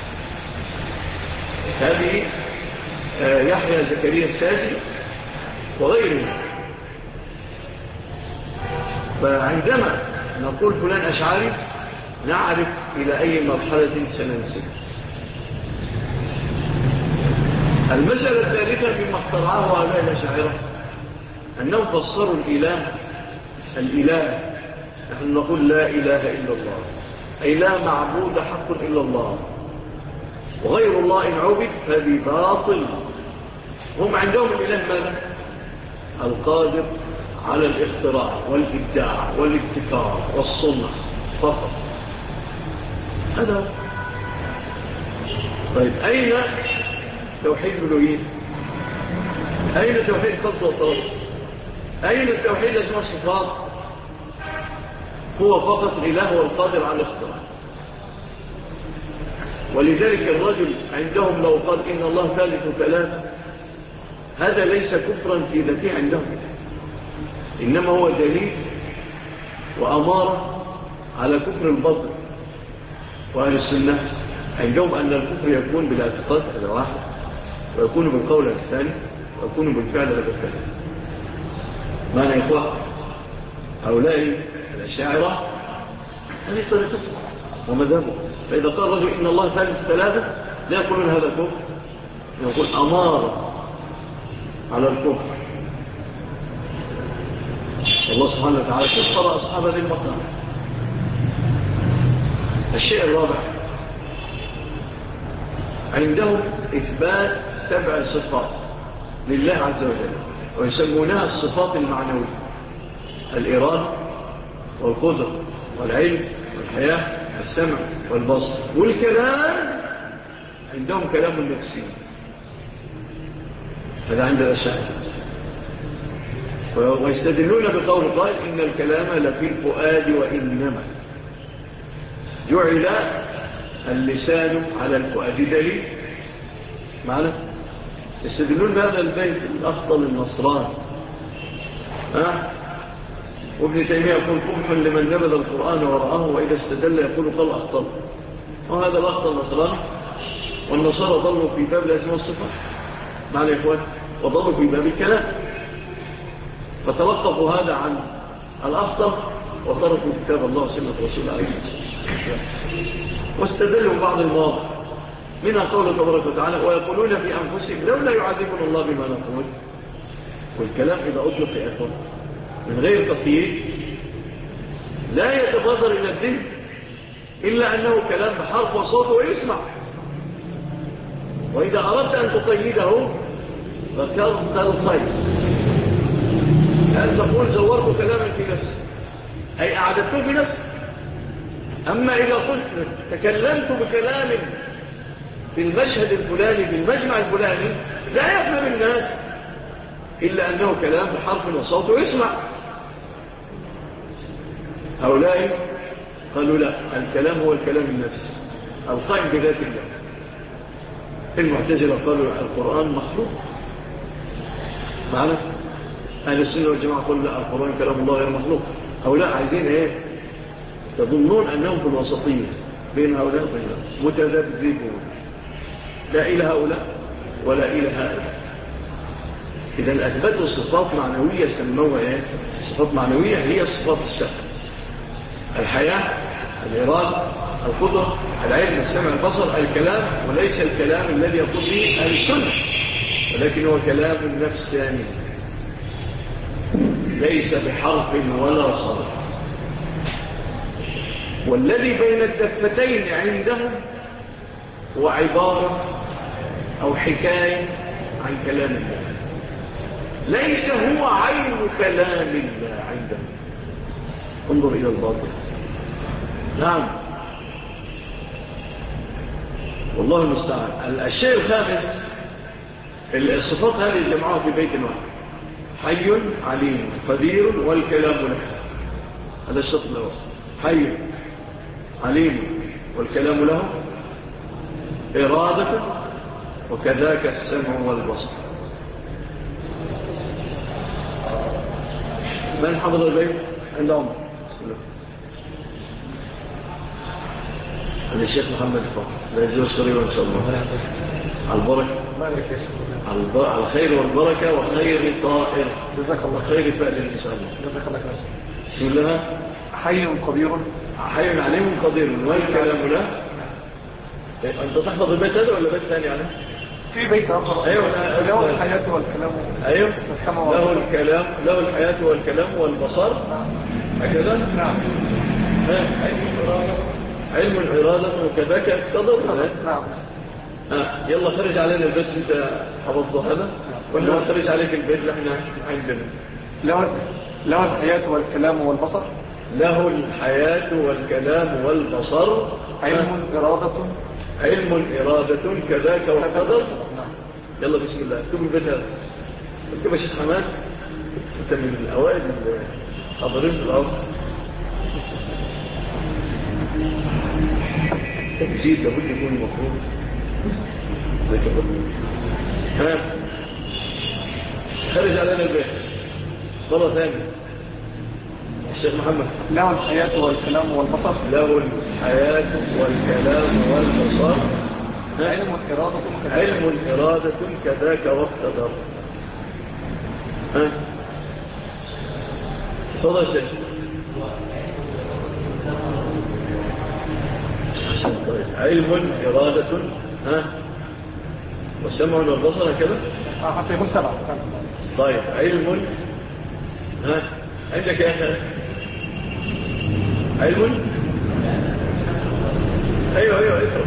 هذه يحيى زكريا السادي وغيره. فعندما نقول فلان أشعري نعرف إلى أي مرحلة سننسل. المسألة الثالثة مما اخترعه هؤلاء الأشاعرة أنهم فسروا الإله. نحن نقول لا إله إلا الله، أي لا معبود حق إلا الله، وغير الله إن عبد فبباطل. هم عندهم الإله ماذا؟ القادر على الاختراع والإبداع والابتكار والصنع فقط. هذا. طيب أين توحيد الألوهية؟ أين توحيد القصد والطلب؟ أين التوحيد اسمه الصفات؟ هو فقط الإله والقادر على الاختراع. ولذلك الرجل عندهم لو قال إن الله ثالث ثلاثة، هذا ليس كفرا في ذاته عندهم، إنما هو دليل وأمارة على كفر الباطل. وأهل السنة عندهم أن الكفر يكون بالاعتقاد هذا واحد، ويكون بالقول الثاني، ويكون بالفعل هذا الثاني. معنى يا إخوة هؤلاء الأشاعرة هذه طريقته ومذهبه. فإذا قال رجل إن الله ثالث ثلاثة لا يقولون هذا كفر، يقول أمارة على الكفر. الله سبحانه وتعالى كفر أصحاب هذه المقام. الشيء الرابع عندهم إثبات 7 صفات لله عز وجل، ويسمونها الصفات المعنوية: الإرادة والقدرة والعلم والحياة والسمع والبصر والكلام. عندهم كلام نفسي، هذا عند الأشاعرة. ويستدلون بقول قائل إن الكلام لفي الفؤاد وإنما جعل اللسان على الفؤاد. دليل معنا يستدلون بهذا البيت الأخطل النصراني. وابن تيمية يقول قبح لمن نبذ القرآن ورآه، وإذا استدل يقول قال أخطل. وهذا الأخطل النصراني. والنصارى ضلوا في باب الأسماء والصفات معنا يا إخوان، وضلوا في باب الكلام، فتلقفوا هذا عن الأخطل وتركوا كتاب الله وسنة رسول عليه الصلاة، واستدلوا بعض المواضع منها قوله تبارك وتعالى: ويقولون في أنفسهم لولا يعذبنا الله بما نقول. والكلام إذا أطلق في أخوان من غير تقييد لا يتبادر إلى الذهن إلا أنه كلام بحرف وصوت ويسمع. وإذا أردت أن تقيده ذكرت الخير، هل تقول زورت كلاما في نفسي أي أعددته في نفسي. أما إذا قلت تكلمت بكلام في المشهد الفلاني في المجمع الفلاني لا يفهم الناس إلا أنه كلام بحرف وصوت ويسمع. هؤلاء قالوا لا، الكلام هو الكلام النفسي القائم بذات الله. المعتزلة قالوا القرآن مخلوق معنا. أهل السنة والجماعة قالوا لا، القرآن كلام الله غير مخلوق. هؤلاء عايزين ايه؟ تظنون أنهم في الوسطية بين هؤلاء وبين متذبذبون، لا إلى هؤلاء ولا إلى هؤلاء. إذا أثبتوا صفات معنوية سموها ايه؟ صفات معنوية هي الصفات السبع: الحياة، الإرادة، القدرة، العلم، السمع، البصر، الكلام. وليس الكلام الذي يقول به أهل السنة، ولكن هو كلام نفساني ليس بحرف ولا صوت. والذي بين الدفتين عندهم هو عبارة أو حكاية عن كلام الله، ليس هو عين كلام الله عندهم. انظر إلى الباطل. نعم والله المستعان. الشيء الخامس الصفات هذه جمعوها في بيت واحد: حي عليم قدير والكلام له. هذا الشرط الأول: حي عليم والكلام له، إرادة، وكذاك السمع والبصر. من حضر البيت عند عمر؟ بسم الله. هذا الشيخ محمد الفقر لا يجوز قريبا إن شاء الله. على البركة، على الخير والبركة وخير طائر. جزاك الله خير فعل إن شاء الله. جزاك الله خير. بسم الله. حي قدير، حي عليم قدير والكلام له. أنت تحفظ البيت هذا ولا بيت ثاني يعني؟ في بيت آخر. أيوة. له الحياة والكلام. أيوة. له الكلام، له الحياة والكلام والبصر. هكذا. نعم. علم الإرادة وكذاك اقتضر. نعم. يلا خرج علينا البيت انت حفظته هذا، ولا خرج عليك البيت اللي احنا عندنا. له الحياة والكلام والبصر. له الحياة والكلام والبصر. علم إرادة. علم إرادة كذاك والقدر. يلا بسم الله اكتب البيت هذا. اكتب يا شيخ حماد، انت من الأوائل الحاضرين في الأرض. تجديد لابد يكون المفروض زي كده. ها خرج علينا البيت مرة ثانية. الشيخ محمد. له الحياة والكلام والبصر. له الحياة والكلام والبصر. علم إرادة. علم إرادة كذاك واقتدر. ها تفضل شيخ. علم إرادة والسمع والبصر كذا حتى يكون 7. طيب علم عندك يا أخي علم. أيوه اقرأ.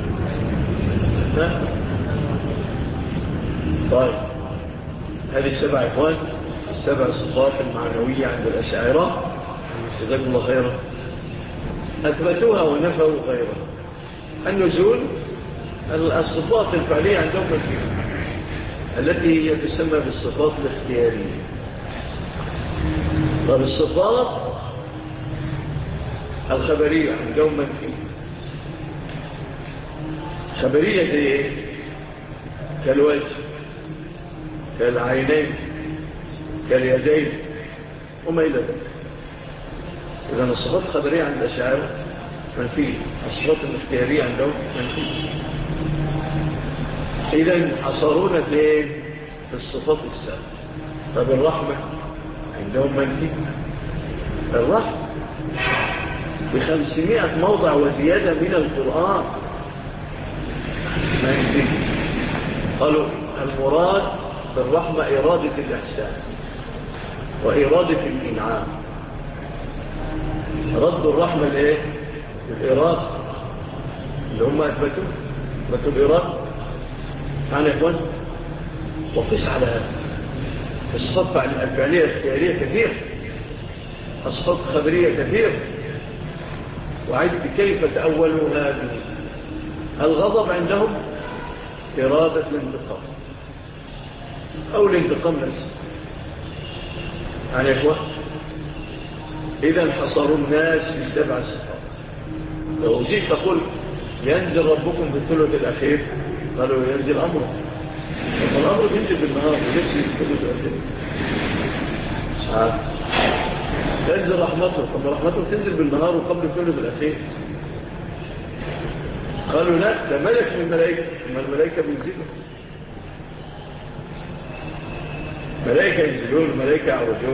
طيب هذه 7 إخوان، 7 صفات المعنوية عند الأشاعرة جزاكم الله خيرا، أثبتوها ونفوا غيرها. النزول الصفات الفعلية عندهم منفية التي هي تسمى بالصفات الاختيارية. طب الصفات الخبرية عندهم منفية. خبرية زي ايه؟ كالوجه، كالعينين، كاليدين وما إلى ذلك. إذن الصفات الخبرية عند الأشاعرة منفية، الصفات الاختيارية عندهم منفية. إذن حصرونا في الصفات السابقة. طب الرحمة عندهم منفية. الرحمة ب500 موضع وزيادة من القرآن منفية. قالوا المراد بالرحمة إرادة الإحسان وإرادة الإنعام. رد الرحمة لإيه؟ الإرادة اللي هم أثبتوا الإرادة. معنى يا إخوان وقس على هذا. الصفات الفعلية الاختيارية كثير، الصفات الخبرية كثير. وعدت كيف تأولوا هذه. الغضب عندهم إرادة الانتقام أو الانتقام نفسه. معنى يا إخوان إذا حصروا الناس في 7 صفات. لو جيت تقول ينزل ربكم في الثلث الأخير قالوا ينزل أمره. الأمر بينزل بالنهار وليس في الثلث الأخير. تنزل رحمته. طب رحمته تنزل بالنهار وقبل الثلث الأخير. قالوا لا ده ملك من الملائكة. ما الملائكة بينزلوا، ملائكة ينزلون الملائكة يعرجون.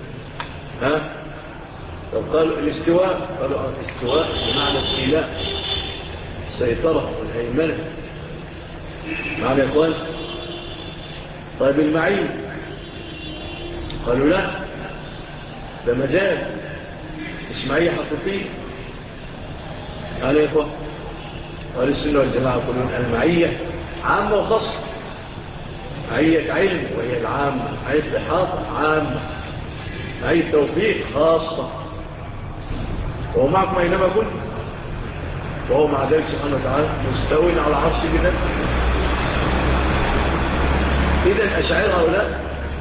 طب قالوا الاستواء. قالوا الاستواء بمعنى الاستيلاء، السيطرة والهيمنة. معنى يا اخوان. طيب المعين قالوا لا ده مجاز مش معية حقيقية. معنى يا اخوان قال السنة والجماعة يقولون المعية عامة وخاصة. معية علم وهي العامة، معية إحاطة عامة، معية توفيق خاصة. وهو معكم أينما كنت وهو مع ذلك سبحانه وتعالى مستوٍ على عرش بذاته. إذن أشاعرة هؤلاء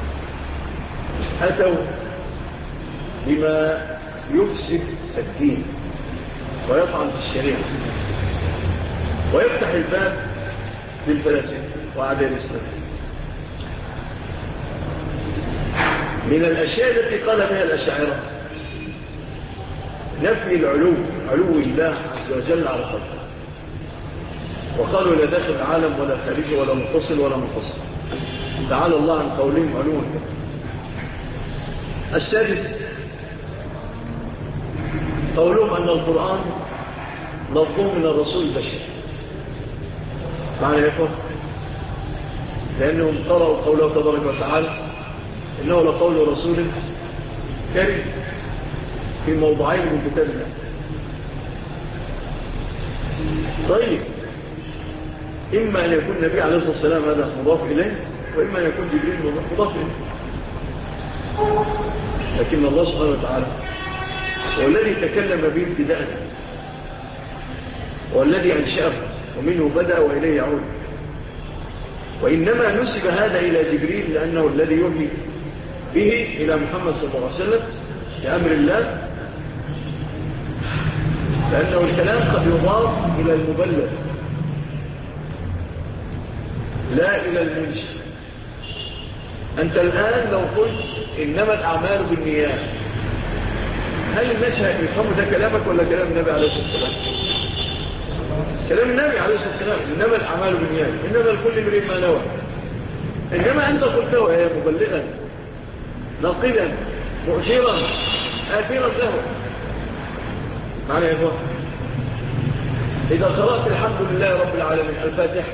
أتوا بما يفسد الدين ويطعن في الشريعة ويفتح الباب للفلاسفة وأعداء الإسلام. من الأشياء التي قال بها الأشاعرة نفي علو الله عز وجل على خلقه. وقالوا لا داخل العالم ولا خارجه ولا متصل ولا منفصل. تعالى الله عن قولهم علوا. السادس قولهم أن القرآن لفظه من الرسول البشري. معنى يفهم لأنهم قرأوا قوله تبارك وتعالى إنه لقول رسول كريم في موضعين من كتاب الله. طيب إما أن يكون النبي عليه الصلاة والسلام هذا مضاف إليه وإما أن يكون جبريل مضاف إليه. لكن الله سبحانه وتعالى هو الذي تكلم به ابتداء، والذي أنشأه ومنه بدأ وإليه يعود. وإنما نسب هذا إلى جبريل لأنه الذي يوحي به إلى محمد صلى الله عليه وسلم بأمر الله، لأنه الكلام قد يضاف إلى المبلغ لا إلى المنشئ. أنت الآن لو قلت إنما الأعمال بالنيات، هل الناس يفهموا ده كلامك ولا كلام النبي عليه الصلاة والسلام؟ كلام النبي عليه الصلاة والسلام، إنما الأعمال بالنيات، إنما الكل امرئ ما نوى. إنما أنت قلته يا مبلغا ناقلا مؤثرا آثرا له. معنى يا إخوان، إذا قرأت الحمد لله رب العالمين الفاتحة،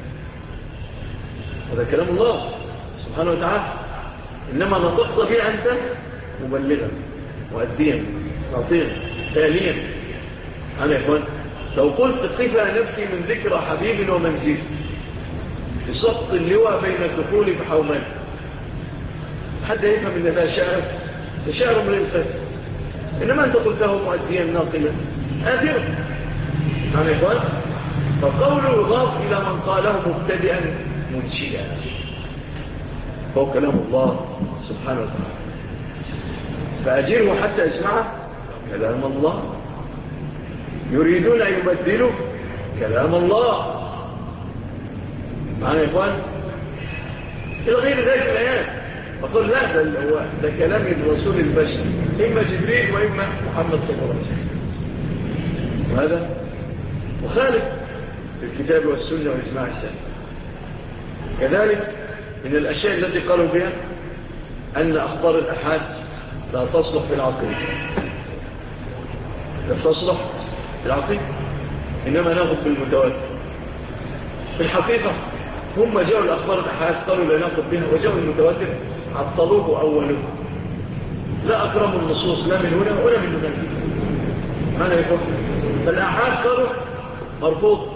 هذا كلام الله سبحانه وتعالى، إنما نطقت به أنت مبلغا مؤديا ناطقا تاليا. أنا يا إخوان لو قلت قفا نبكي من ذكرى حبيب ومنزل في سقط اللواء بين الدخول بحومان، حد يفهم إن ده شعر، ده شعر من الفتح، إنما أنت قلته مؤديا ناقلا آثرا. أنا يا إخوان فقوله يضاف إلى من قاله مبتدئا منشئا، هو كلام الله سبحانه وتعالى، فأجره حتى اسمعه كلام الله. يريدون أن يبدلوا كلام الله. معنا يا إخوان إلى غير ذلك الآيات، فقال لا ده كلام الرسول البشري، إما جبريل وإما محمد صلى الله عليه وسلم، وهذا مخالف الكتاب والسنة وإجماع السلف. كذلك من الأشياء التي قالوا بها أن أخبار الأحاد لا تصلح في العقيدة، لا تصلح في العقيدة، إنما ناخذ بالمتواتر. في الحقيقة هم جاءوا الأخبار الأحاد قالوا لا ناخذ بها، وجاءوا المتواتر عطلوه أوله، لا أكرموا النصوص لا من هنا ولا من هنا. معنى يقول فالأحاد قالوا مرفوض،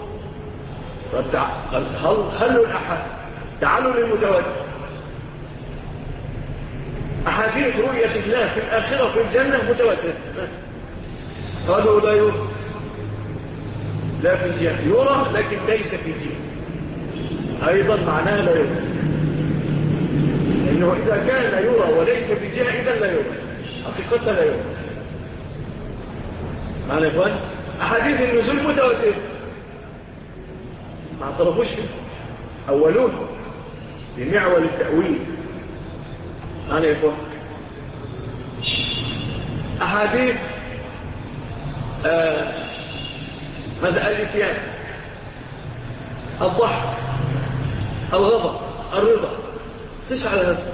خلوا الأحاد، تعالوا للمتواتر. أحاديث رؤية الله في الآخرة في الجنة متواتر، قالوا لا يرى، لا في الجنة يرى لكن ليس في الجنة، أيضا معناه لا يرى، إنه إذا كان لا يرى وليس في الجنة إذا لا يرى، حقيقة لا يرى. معنى يا إخوان أحاديث النزول متواتر ما اعترفوش فيه، أولون بمعول التأويل. معنى يا إخوان أحاديث ماذا الاتيان، الضحك، الغضب، الرضا، 9 على هذا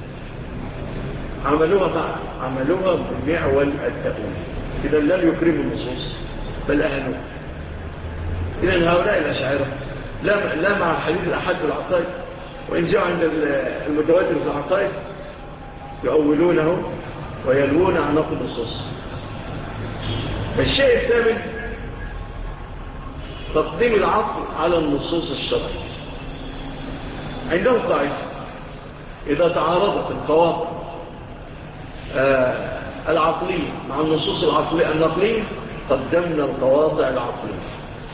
عملوها بمعول التأويل. إذا لم يكرموا النصوص بل أهلوها. إذن هؤلاء الأشاعرة لا مع الحديث الأحد في العقائد، وإن جاءوا عند المتواتر في العقائد يؤولونه ويلوون عن نقد النصوص. الشيء الثامن تقديم العقل على النصوص الشرعية. عندهم قاعدة إذا تعارضت القواطع العقلية مع النصوص النقلية قدمنا القواطع العقلية.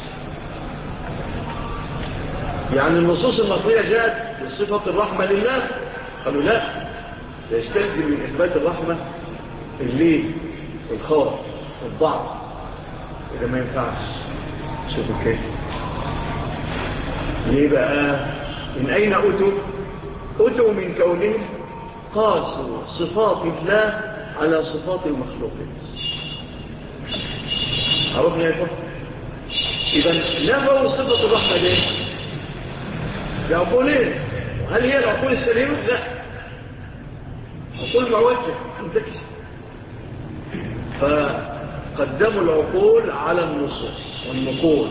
يعني النصوص النقلية جاءت بصفة الرحمة لله، قالوا لا، يستلزم من إثبات الرحمة الليل والخوف والضعف، إذا ما ينفعش. شوفوا كيف ليه بقى؟ من أين أتوا من كونهم قاسوا صفات الله على صفات المخلوقين. عرفنا يا إخوة؟ إذا نفوا صفة الرحمة ليه؟ بعقولين. هل هي العقول السليمة؟ لا، عقول معوجة منتكسة، فقدموا العقول على النصوص والنقول.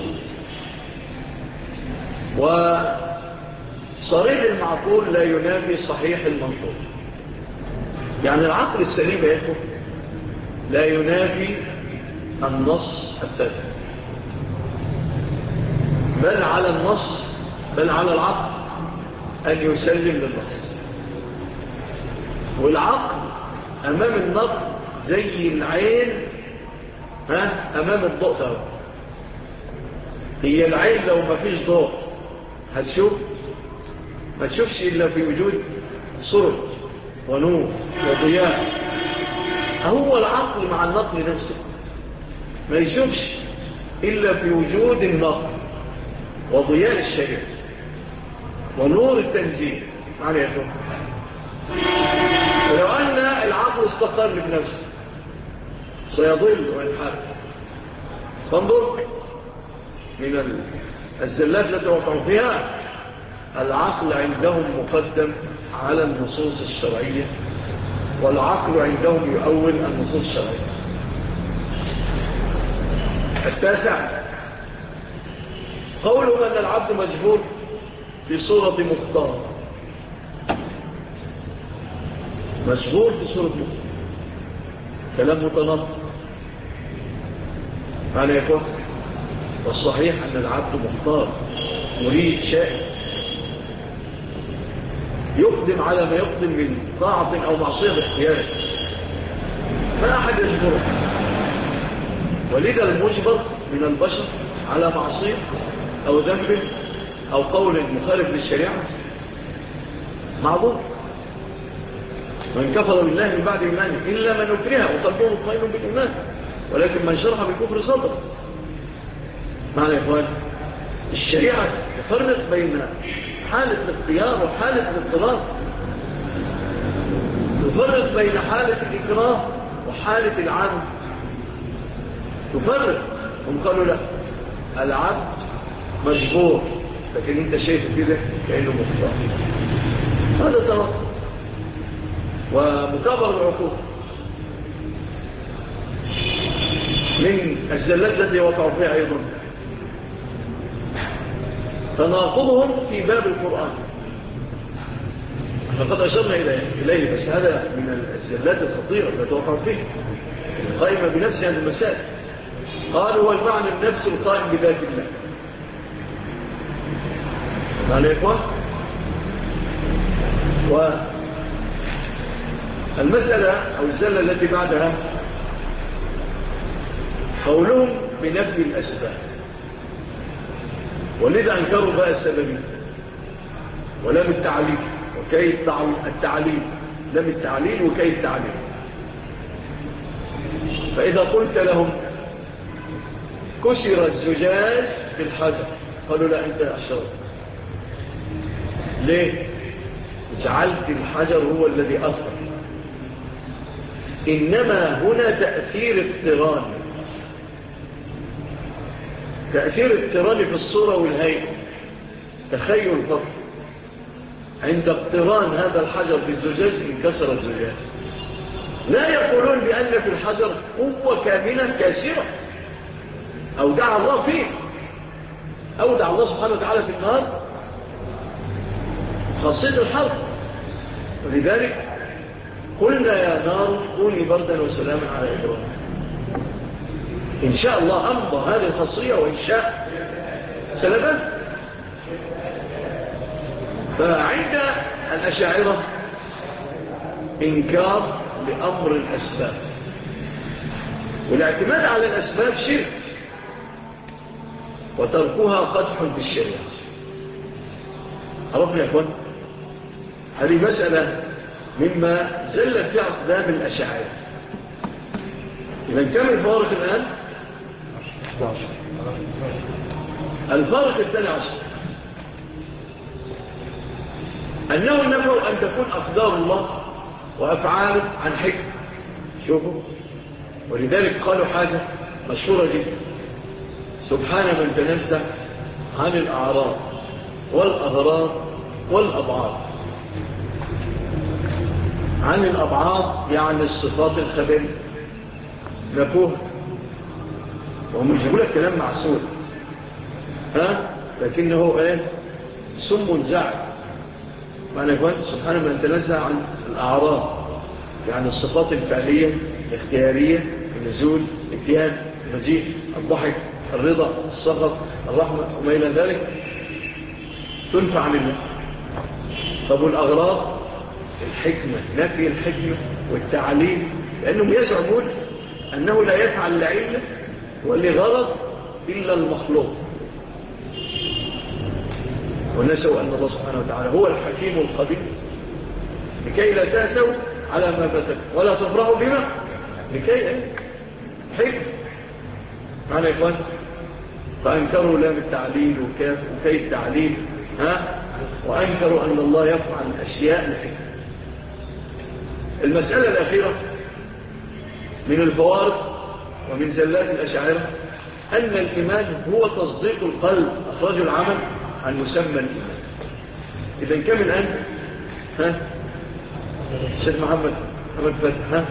وصريح المعقول لا ينافي صحيح المنطوق. يعني العقل السليم يا إخوة لا ينافي النص الثابت، بل على النص، بل على العقل أن يسلم للنص. والعقل أمام النظر زي العين أمام الضوء ده. هي العين لو ما فيش ضوء هتشوف؟ ما تشوفش إلا في وجود سرج ونور وضياء. هو العقل مع النقل نفسه ما يشوفش إلا في وجود النقل وضياء الشريعة ونور التنزيل. معنى يقول ولو أن العقل استقر بنفسه سيضل وينحرف. فانظر من الزلات التي وقعوا فيها العقل عندهم مقدم على النصوص الشرعية، والعقل عندهم يؤول النصوص الشرعية. التاسع قولهم أن العبد مجبور في صورة مختار. مجبور في صورة مختار كلام متناقض. معنى يكون والصحيح أن العبد مختار مريد شائع يقدم على ما يقدم من طاعة أو معصية باختياره، ما أحد يجبره. ولذا المجبر من البشر على معصية أو ذنب أو قول مخالف للشريعة معذور. من كفر بالله من بعد إيمانه إلا من أكره وقلبه مطمئن بالإيمان، ولكن من شرح بالكفر صدر. معنى يا إخوان الشريعة تفرق بين حالة الاختيار وحالة الاضطرار، تفرق بين حالة الإكراه وحالة العمد. تفرق. هم قالوا لا، العبد مجبور، لكن انت شايف كده كأنه مختار. هذا ترى ومكابر العقوق من الزلات التي وقعوا فيها أيضا تناقضهم في باب القرآن. فقد أشرنا إليه، بس هذا من الزلات الخطيرة التي وقعوا فيها القائمة بنفس هذه المسائل. قالوا هو المعنى النفس القائم بذات الله. معنى يا إخوان والمسألة أو الزلة التي بعدها قولهم بنفي الأسباب، ولذا أنكروا بقى السببين ولم التعليل وكي التعليل، لم التعليل وكي التعليل. فإذا قلت لهم كسر الزجاج بالحجر قالوا لا أنت أشرت. ليه؟ جعلت الحجر هو الذي أثر. إنما هنا تأثير اقتران، تأثير اقتران في الصورة والهيئة. تخيل فقط عند اقتران هذا الحجر بالزجاج انكسر الزجاج. لا يقولون بأن في الحجر قوة كاملة كاسرة أودع الله فيه، أودع الله سبحانه وتعالى في النار خاصية الحرب. ولذلك قلنا يا نار كوني بردا وسلاما على إبراهيم. إن شاء الله أمضى هذه الخاصية وإن شاء سلبا. فعند الأشاعرة إنكار لأمر الأسباب، والاعتماد على الأسباب شرك، وتركها قدح بالشريعة. عرفنا يا أخوان هذه مسألة مما زلت في أقدام الأشاعرة. إذا كم الفارق الآن؟ الفارق الثاني عشر أنهم نفوا أن تكون أقدار الله وأفعاله عن حكم. شوفوا، ولذلك قالوا حاجة مشهورة جدا: سبحان من تنزه عن الأعراض والأغراض والأبعاد. عن الأبعاد يعني الصفات الخبيرة نفوها، وهم يجيبوا لك كلام معسول لكنه سم زعل. معنى يقول سبحان من تنزه عن الأعراض يعني الصفات الفعلية الاختيارية، النزول، الاتيان، المجيء، الضحك، الرضا، السخط، الرحمة وما إلى ذلك تنفع عن الله. طب والأغراض الحكمة، نفي الحكمة والتعليم، لأنهم يزعمون أنه لا يفعل لعلة ولغرض إلا المخلوق، ونسوا أن الله سبحانه وتعالى هو الحكيم القدير، لكي لا تأسوا على ما فاتكم ولا تفرحوا بما لكي حكم معنى يا إخوان. فأنكروا لام التعليل وكي التعليل وأنكروا أن الله يفعل أشياء لحكم. المسألة الأخيرة من الفوارق ومن زلات الأشاعرة أن الإيمان هو تصديق القلب، أخرج العمل عن مسمى الإيمان. إذن كم الآن؟ الشيخ محمد فتح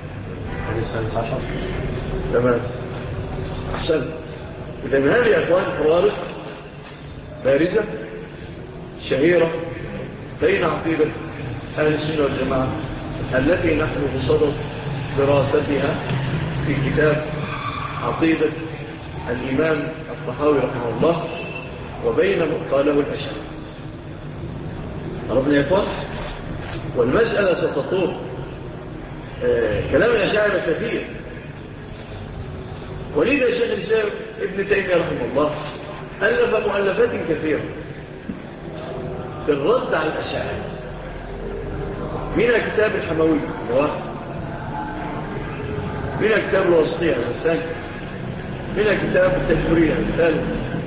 تمام أحسن. إذن هذه يا أخوان فوارق بارزة شهيرة بين عقيدة أهل السنة والجماعة التي نحن بصدد دراستها في كتاب عقيدة الإمام الطحاوي رحمه الله، وبين ما قاله الأشاعرة. عرفنا يا إخوان؟ والمسألة ستطول. كلام الأشاعرة كثير، ولذا شيخ الإسلام ابن تيمية رحمه الله ألف مؤلفات كثيرة في الرد على الأشاعرة، منها كتاب الحموي الواحد، منها كتاب الوسطية الثاني، منها كتاب التدبرية الثالث،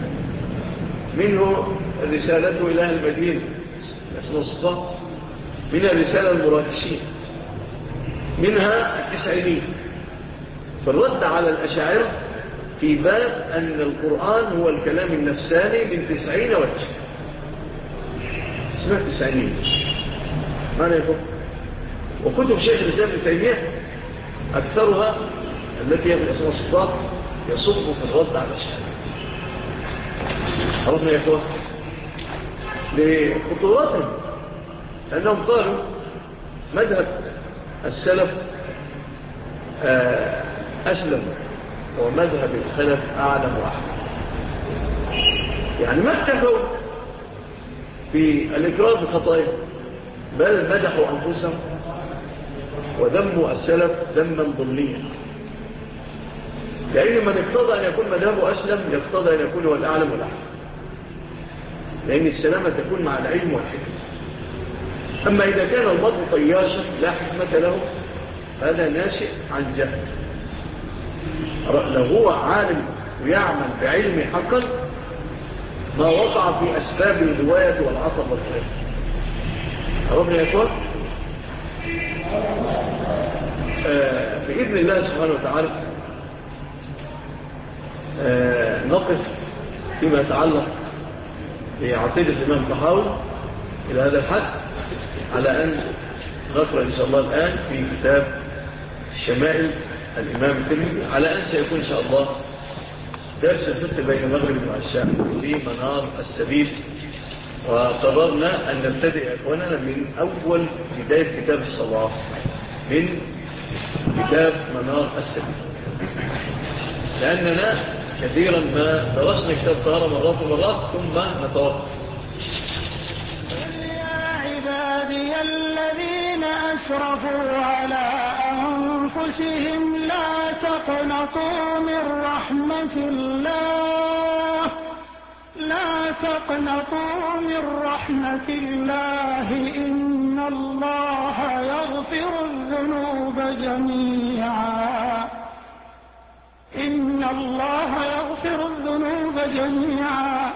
منه الرسالة إلى المدينة اسم الصفاء، منها الرسالة المراكشين، منها التسعينين في الرد على الأشاعرة في باب أن القرآن هو الكلام النفساني من 90 وجه، اسمها التسعينين معنى يقول. وكتب شيخ الإسلام ابن تيمية أكثرها التي هي من اسم الصفات يصب في الرد على الأشاعرة. عرفنا يا إخوة لخطوراتهم، لأنهم قالوا مذهب السلف أسلم ومذهب الخلف أعلم وأحمد. يعني ما اكتفوا بالإقرار بخطائهم، بل مدحوا أنفسهم وذموا السلف ذما ضمنيا، لأن من اقتضى أن يكون مذهبه أسلم يقتضى أن يكون هو الأعلم والأحمد، لأن السلامة تكون مع العلم والحكمة. أما إذا كان المرء طياشا لا حكمة له هذا ناشئ عن جهل. لو هو عالم ويعمل بعلم حقا ما وقع في أسباب الرواية والعطب والخلاف. عرفنا يا أخوان؟ بإذن الله سبحانه وتعالى نقف فيما يتعلق بعقيدة الإمام الطحاوي إلى هذا الحد، على أن نقرأ إن شاء الله الآن في كتاب شمائل الإمام الترمذي، على أن سيكون إن شاء الله درس الفقه بين المغرب والعشاء في منار السبيل. وقررنا أن نبتدئ أخواننا من أول بداية كتاب الصلاة، من كتاب منار السبيل، لأننا كثيرا ما درسنا كتاب طهارة مرات ومرات ثم نتوقف. يا عبادي الذين أسرفوا على أنفسهم لا تقنطوا من رحمة الله، لا تقنطوا من رحمة الله، إن الله يغفر الذنوب جميعا، إن الله يغفر الذنوب جميعا.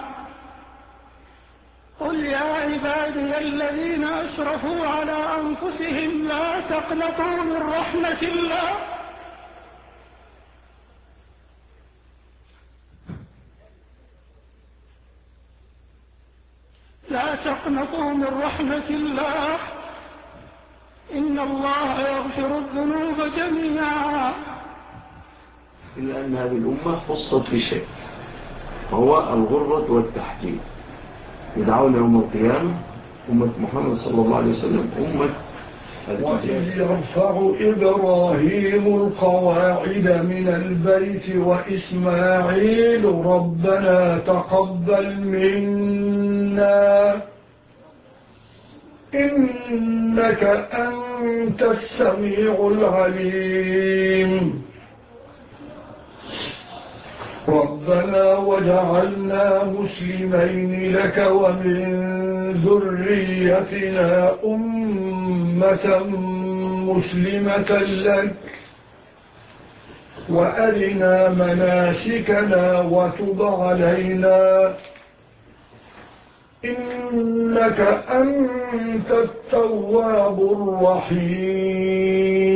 قل يا عبادي الذين أسرفوا على أنفسهم لا تقنطوا من رحمة الله، لا تقنطوا من رحمة الله، إن الله يغفر الذنوب جميعا. إلا أن هذه الأمة خصت في شيء، وهو الغرة والتحجيل. يدعون يوم القيامة أمة محمد صلى الله عليه وسلم أمة وإذ يرفع إبراهيم القواعد من البيت وإسماعيل ربنا تقبل منا إنك أنت أنت السميع العليم ربنا وجعلنا مسلمين لك ومن ذريتنا أمة مسلمة لك وأرنا مناسكنا وتب علينا إنك أنت التواب الرحيم